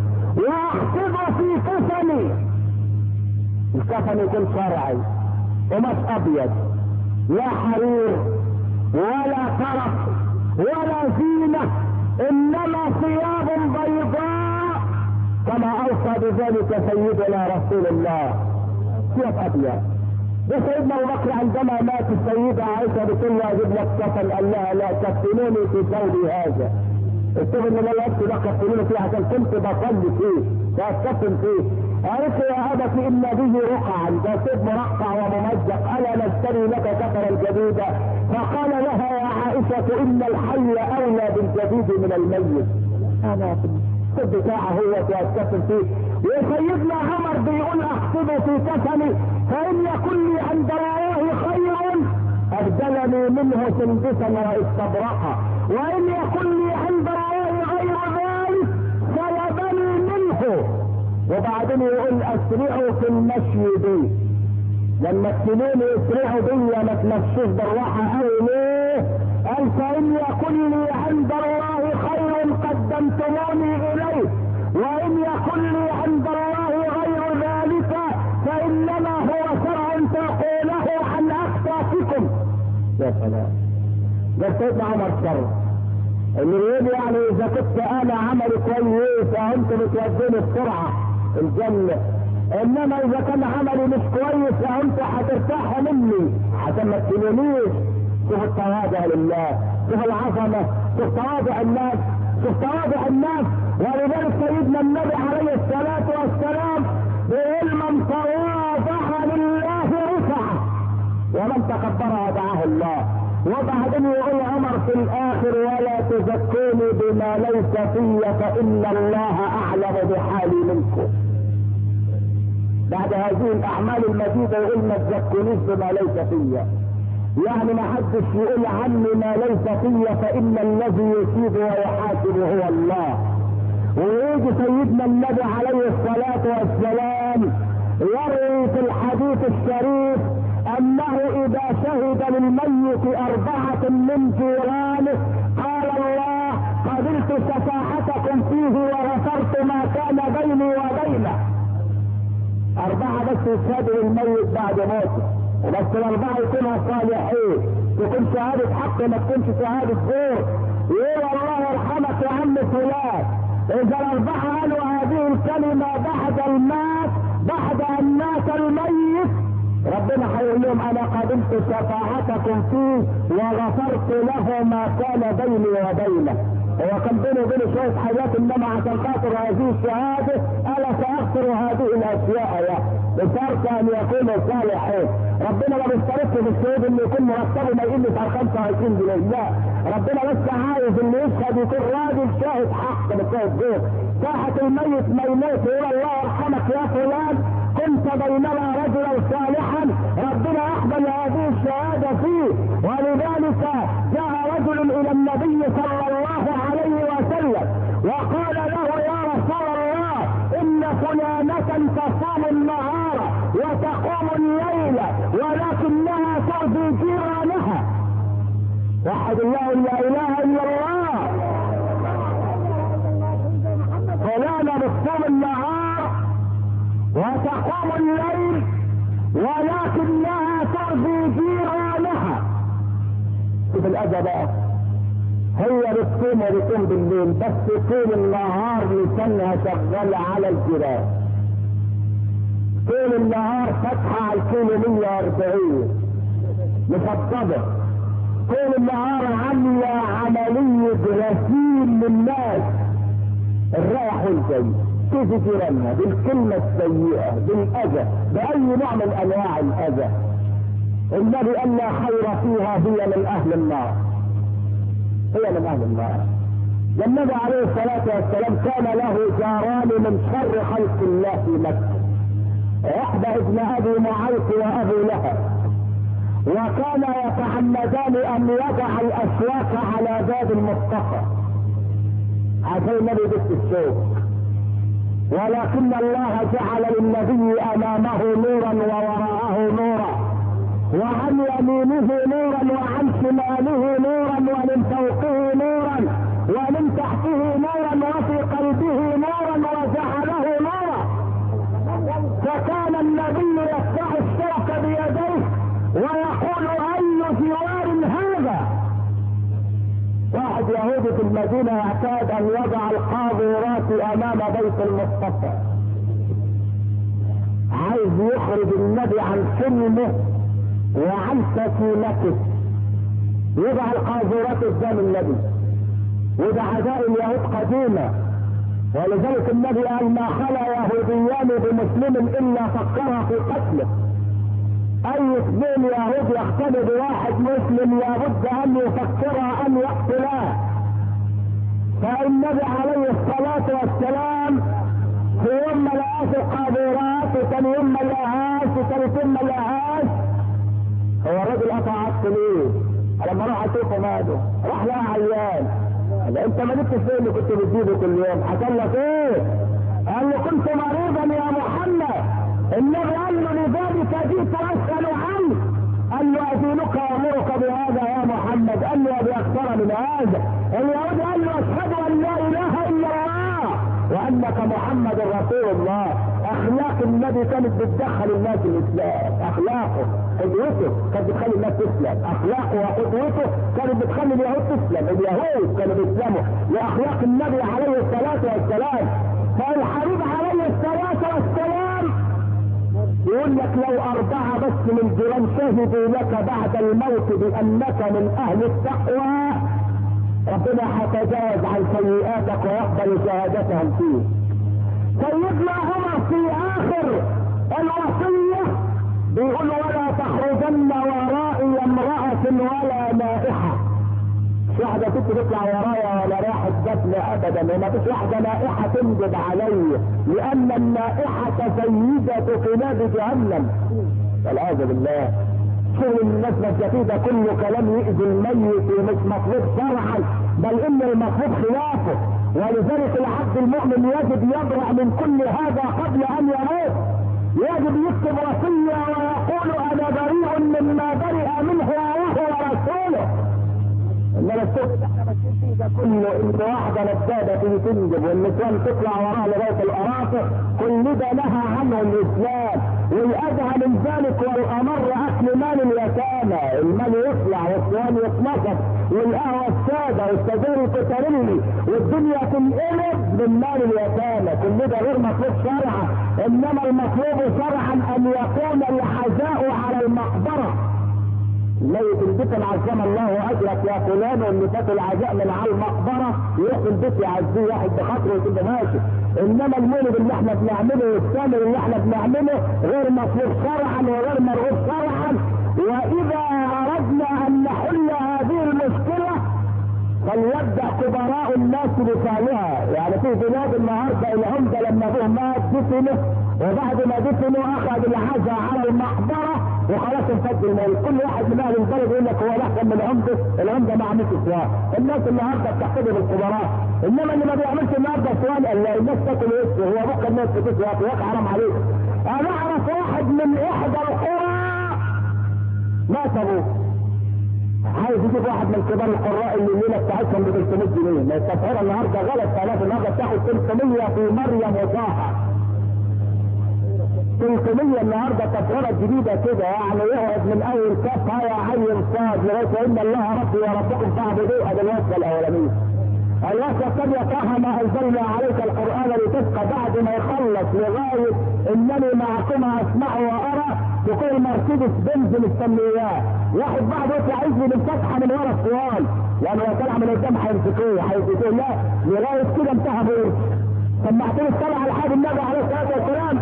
واقصده في كفني، الكفن يكون شرعي ومش ابيض لا حرير ولا طرف ولا زينة، انما ثياب بيضاء كما اوصى بذلك سيدنا رسول الله، ثياب ابيض. ده سيدنا ابو بكر عندما مات السيدة عائشة بتقول له اجيب لك كفن، قال لها لا كفنوني في ثوبي هذا، الثوب اللي لا يبكي ده كفنوني فيه عشان كنت بصلي فيه فاتكفن فيه. قالت يا ابت ان به رقعا، ده ثوب مرقع وممزق، الا نشتري لك كفنا جديدا؟ فقال لها يا عائشة ان الحي اولى بالجديد من الميت، انا في الثوب بتاعه هو فاتكفن فيه. وسيدنا عمر بيقول اقصده في كفني فان يكن لي عند الله خير ابدلني منه سندسا واستبرقا، وان يكن لي عند الله غير ذلك سلبني منه. وبعدين يقول اسرعوا في المشي بي، لما تسيبوني اسرعوا بي ما تمشوش بالراحه قوي ليه؟ قال فان يكن لي عند الله خير قدمتموني اليه، وان يكن لي عند الله غير ذلك فانما هو شرع تقوله عن اخطائكم. يا سلام، ده سيدنا عمر شر اللي يقول يعني اذا كنت انا عملي كويس فانتم بتودوني بسرعه الجنه، انما اذا كان عملي مش كويس فانتم هترتاحوا مني عشان ما تسيبونيش. شوف التواضع لله، شوف العظمه، شوف تواضع الناس، شوف تواضع الناس. ولذلك سيدنا النبي عليه الصلاه والسلام بيقول من تواضع لله رفعه ومن تكبر وضعه الله. وبعدين يقول عمر في الاخر ولا تزكوني بما ليس في فان الله اعلم بحالي منكم. بعد هذه الاعمال المجيده يقول ما تزكونيش بما ليس فيا، يعني ما حدش يقول عني ما ليس فيا فان الذي يصيب ويحاسب هو الله. ويجي سيدنا النبي عليه الصلاه والسلام يروي في الحديث الشريف انه اذا شهد للميت 4 من جيرانه قال الله قبلت شفاعتكم فيه وغفرت ما كان بيني وبينه. 4 بس يشهدوا للميت بعد موته، وبس ال4 يكونوا صالحين، تكون شهادة حق ما تكونش شهادة زور. يقول الله يرحمك يا عم فلان، اذا ال4 قالوا هذه الكلمة بعد المات، بعد ان مات الميت، ربنا هيقول لهم انا قبلت شفاعتكم فيه وغفرت له ما كان بيني وبينه. هو كان بيني وبينه شويه حاجات، انما عشان خاطر هذه الشهاده انا ساغفر هذه الاشياء بشرط ان يكونوا صالحين. ربنا ما بيشترطش في الشهود انه يكون مرتبه ما يقلش عن 25 جنيه، لا، ربنا بس عايز اللي يشهد يكون راجل شاهد حق مش شاهد زور. ساحه الميت ما يموت يقول الله يرحمك يا فلان كنت بيننا رجلا صالحا، ربنا اقبل هذه الشهاده فيه. ولذلك جاء رجل الى النبي صلى الله عليه وسلم وقال له يا رسول الله ان فلانة تصوم النهار وتقوم الليل ولكنها تؤذي جيرانها. وحد الله لا اله الا الله. فلانة بتصوم النهار وتقوم الليل ولكنها تؤذي جيرانها. شوف الأذى بقى، هي بتصوم وبتصوم بالليل بس طول النهار لسانها شغالة على الجيران. طول النهار فاتحه على الكيلو 140 مفضله، طول النهار عامله عمليه غسيل للناس الرايح والجاي، تيجي جيرانها بالكلمه السيئه بالاذى باي نوع من انواع الاذى. النبي قال لا خير فيها، هي من اهل النار، هي من اهل النار. والنبي عليه الصلاه والسلام كان له جاران من شر خلق الله في مكه، عقبه ابن ابي معيط وابو لهب، وكان يتعمدان ان يضع الاسواق على باب المصطفى عشان النبي بس الشوك، ولكن الله جعل للنبي امامه نورا ووراءه نورا، وعن يمينه نورا وعن شماله نورا ومن فوقه نورا ومن تحته نورا وفي قلبه نورا وجعله نورا. فكان النبي يفتح الشوك بيديه ويقول اي جوار هذا. واحد يهودي في المدينة اعتاد ان يضع القاذورات امام بيت المصطفى، عايز يخرج النبي عن سلمه وعن سكينته، يضع القاذورات قدام النبي، وده عداء اليهود قديمة، ولذلك النبي قال ما خلا يهوديان بمسلم الا فكر في قتله. اي اثنين يهود يختلوا بواحد مسلم لابد ان يفكر ان يقتلاه. فالنبي عليه الصلاة والسلام في يوم ما لقاش القاذورات وثاني يوم ما لقاهاش وثالث يوم ما لقاهاش، هو الراجل قطع عطل ليه؟ لما راح اشوفه ماله راح لقى عيان. قال انت ما جبتش فين اللي كنت بتجيبه كل يوم؟ حصل لك ايه؟ قال له كنت مريضا يا محمد. النبي قال له لذلك جئت اسال عنك. قال له ادينك وامرك بهذا يا محمد. قال له ابي اكثر من هذا. اليهود قال له اشهد ان لا اله الا الله وانك محمد رسول الله. اخلاق النبي كانت بتدخل الناس الاسلام، اخلاقه قدوته كانت بتخلي الناس تسلم، اخلاقه وقدوته كانت بتخلي اليهود تسلم، اليهود كانوا بيسلموا لاخلاق النبي عليه الصلاه والسلام. فالحبيب عليه الصلاه والسلام يقول لك لو 4 بس من جيران شهدوا لك بعد الموت بانك من اهل التقوى ربنا هيتجاوز عن سيئاتك ويقبل شهادتهم فيه. سيدنا عمر في اخر الوصيه بيقول ولا تخرجن ورائي امراه ولا نائحه. مش واحده ست تطلع ورايا ولا رايحه دفن ابدا، وما فيش واحده نائحه تنجب علي، لان النائحه سيده كلاب جهنم والعياذ بالله. شغل الناس ده كله كلام يؤذي الميت ومش مطلوب شرعا، بل ان المطلوب خلافه. ولذلك العبد المؤمن يجب يبرأ من كل هذا قبل ان يموت، يجب يكتب وصيه ويقول انا بريء مما برئ منه الله ورسوله. انما الست احنا ماشيين فيه ده كله ان واحده نباده تيجي تنجب والنسوان تطلع وراها لغايه الارافه، كل ده نهى عنه الاسلام. والادهى من ذلك والامر اكل مال اليتامى، المال يطلع والصوان يتنصب والقهوه الساده والسجاير تترلي والدنيا تنقلب من مال اليتامى، كل ده غير مطلوب شرعا. انما المطلوب شرعا ان يكون الحذاء على المقبره. الميت البيت عزم الله اجرك يا فلان، واللي فات العزاء من على المقبره يروح البيت يعزيه واحد بخاطره وكده ماشي. انما المولد اللي احنا بنعمله والسامر اللي احنا بنعمله غير مطلوب شرعا وغير مرغوب شرعا. واذا اردنا ان نحل هذه المشكله فليبدا كبراء الناس بفعلها. يعني في بلاد النهارده العمده لما ابوه مات دفنه، وبعد ما دفنوا اخذ العزاء على المقبره وخلاص انفض الموت. كل واحد من اهل البلد يقول لك هو احسن من العمده ما عملش سواء. الناس النهارده بتحتضن بالكبراء، انما اللي ما بيعملش النهارده سواء لا الناس تاكل ايه؟ هو بكره الناس بتسوى يا اخي حرام عليك. انا اعرف واحد من احدى القرى مات ابوه، عايز يجيب واحد من كبار القراء اللي الليله بتاعتهم ب 300 جنيه، ما التسعيره النهارده غلط. ثلاث النهارده بتاخد 300 في مريم وطه، 300 النهارده تسعيره جديده كده، يعني يقعد من اول كاف يا عين صاد لغايه ان الله ربي وربكم فاعبدوه. ادي الوصفه الاولانيه. الوقت قد يقاها ما انزلنا عليك القرآن لتشقى بعد ما يخلص لغاية انني معكما اسمع وارى تقول مرسيدس بنز مستنياه. واحد بعد يطلع يجري بالفتحة من ورا الصوان لانه لو طلع من قدام هيمسكوه لا لغاية كده انتهى بورس. سمعتني الصلاة على حاجة النبي عليه الصلاة والسلام.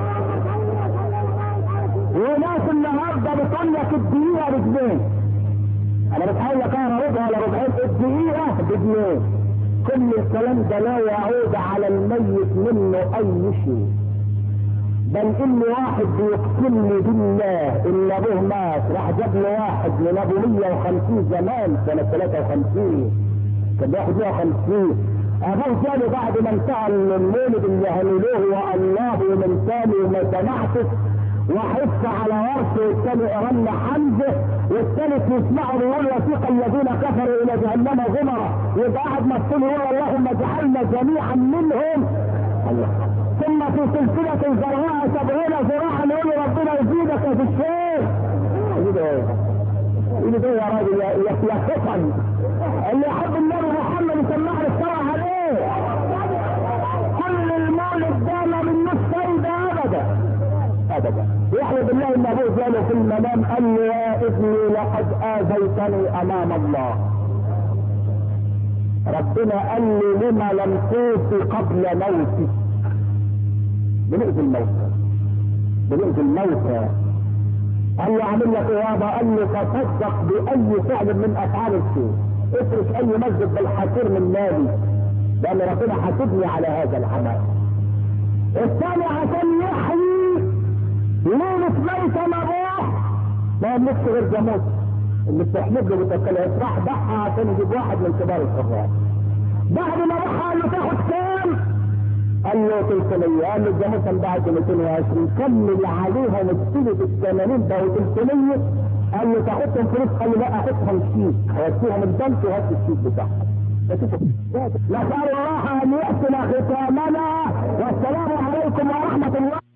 وناس النهارده بتقول لك الدقيقة بجنيه. انا بتحاول لك انا ربع ولا ربعين الدقيقة بجنيه. كل الكلام ده لا يعود على الميت منه اي شيء، بل ان واحد بيقسم لي بالله ان ابوه مات راح جاب له واحد من ابو 150 زمان سنة 53 كان بياخد 150 ابوه جاله بعد ما انتهى المولد اللي هللوه والله من ثاني وما سمعتش وحس على ورثه والثاني قرن حمزه والثالث يسمعه بيقول وثيق الذين كفروا الى جهنم زمرا يبقى قاعد مسؤول يقول اللهم اجعلنا جميعا منهم. ثم في سلسله زرعها 70 ذراعا يقول ربنا يزيدك في الشيخ. يقول ده يا راجل يا خطن اللي يحب النبي محمد يسمعنا الصلاه عليه. كل المولد ده ما منوش فايده ابدا. يحلف بالله ان ابوه جاله في المنام قال له يا ابني لقد اذيتني امام الله. ربنا قال لي لما لم توفي قبل موتي. بنؤذي الموتى. قال له اعمل لك ايه يابا؟ قال له تصدق باي فعل من افعال الخير. افرش اي مسجد بالحصير من نادي لان ربنا حاسبني على هذا العمل. الثاني عشان يحيي ليلة ميت مبوح ما يملكش غير جاموس اللي بتحلب له بتاكلها راح ضحى عشان يجيب واحد من كبار الحراس. بعد ما ضحى قال له تاخد كام؟ قال له 300. قال له الجاموس انباعت 220 كمل عليها نفسه بال80 بقوا 300. قال له تاخدهم فلوس؟ قال له لا اخدهم شيك هوديهم البنك وهات الشيك بتاعهم. نسأل الله ان يحسن ختامنا والسلام عليكم ورحمة الله.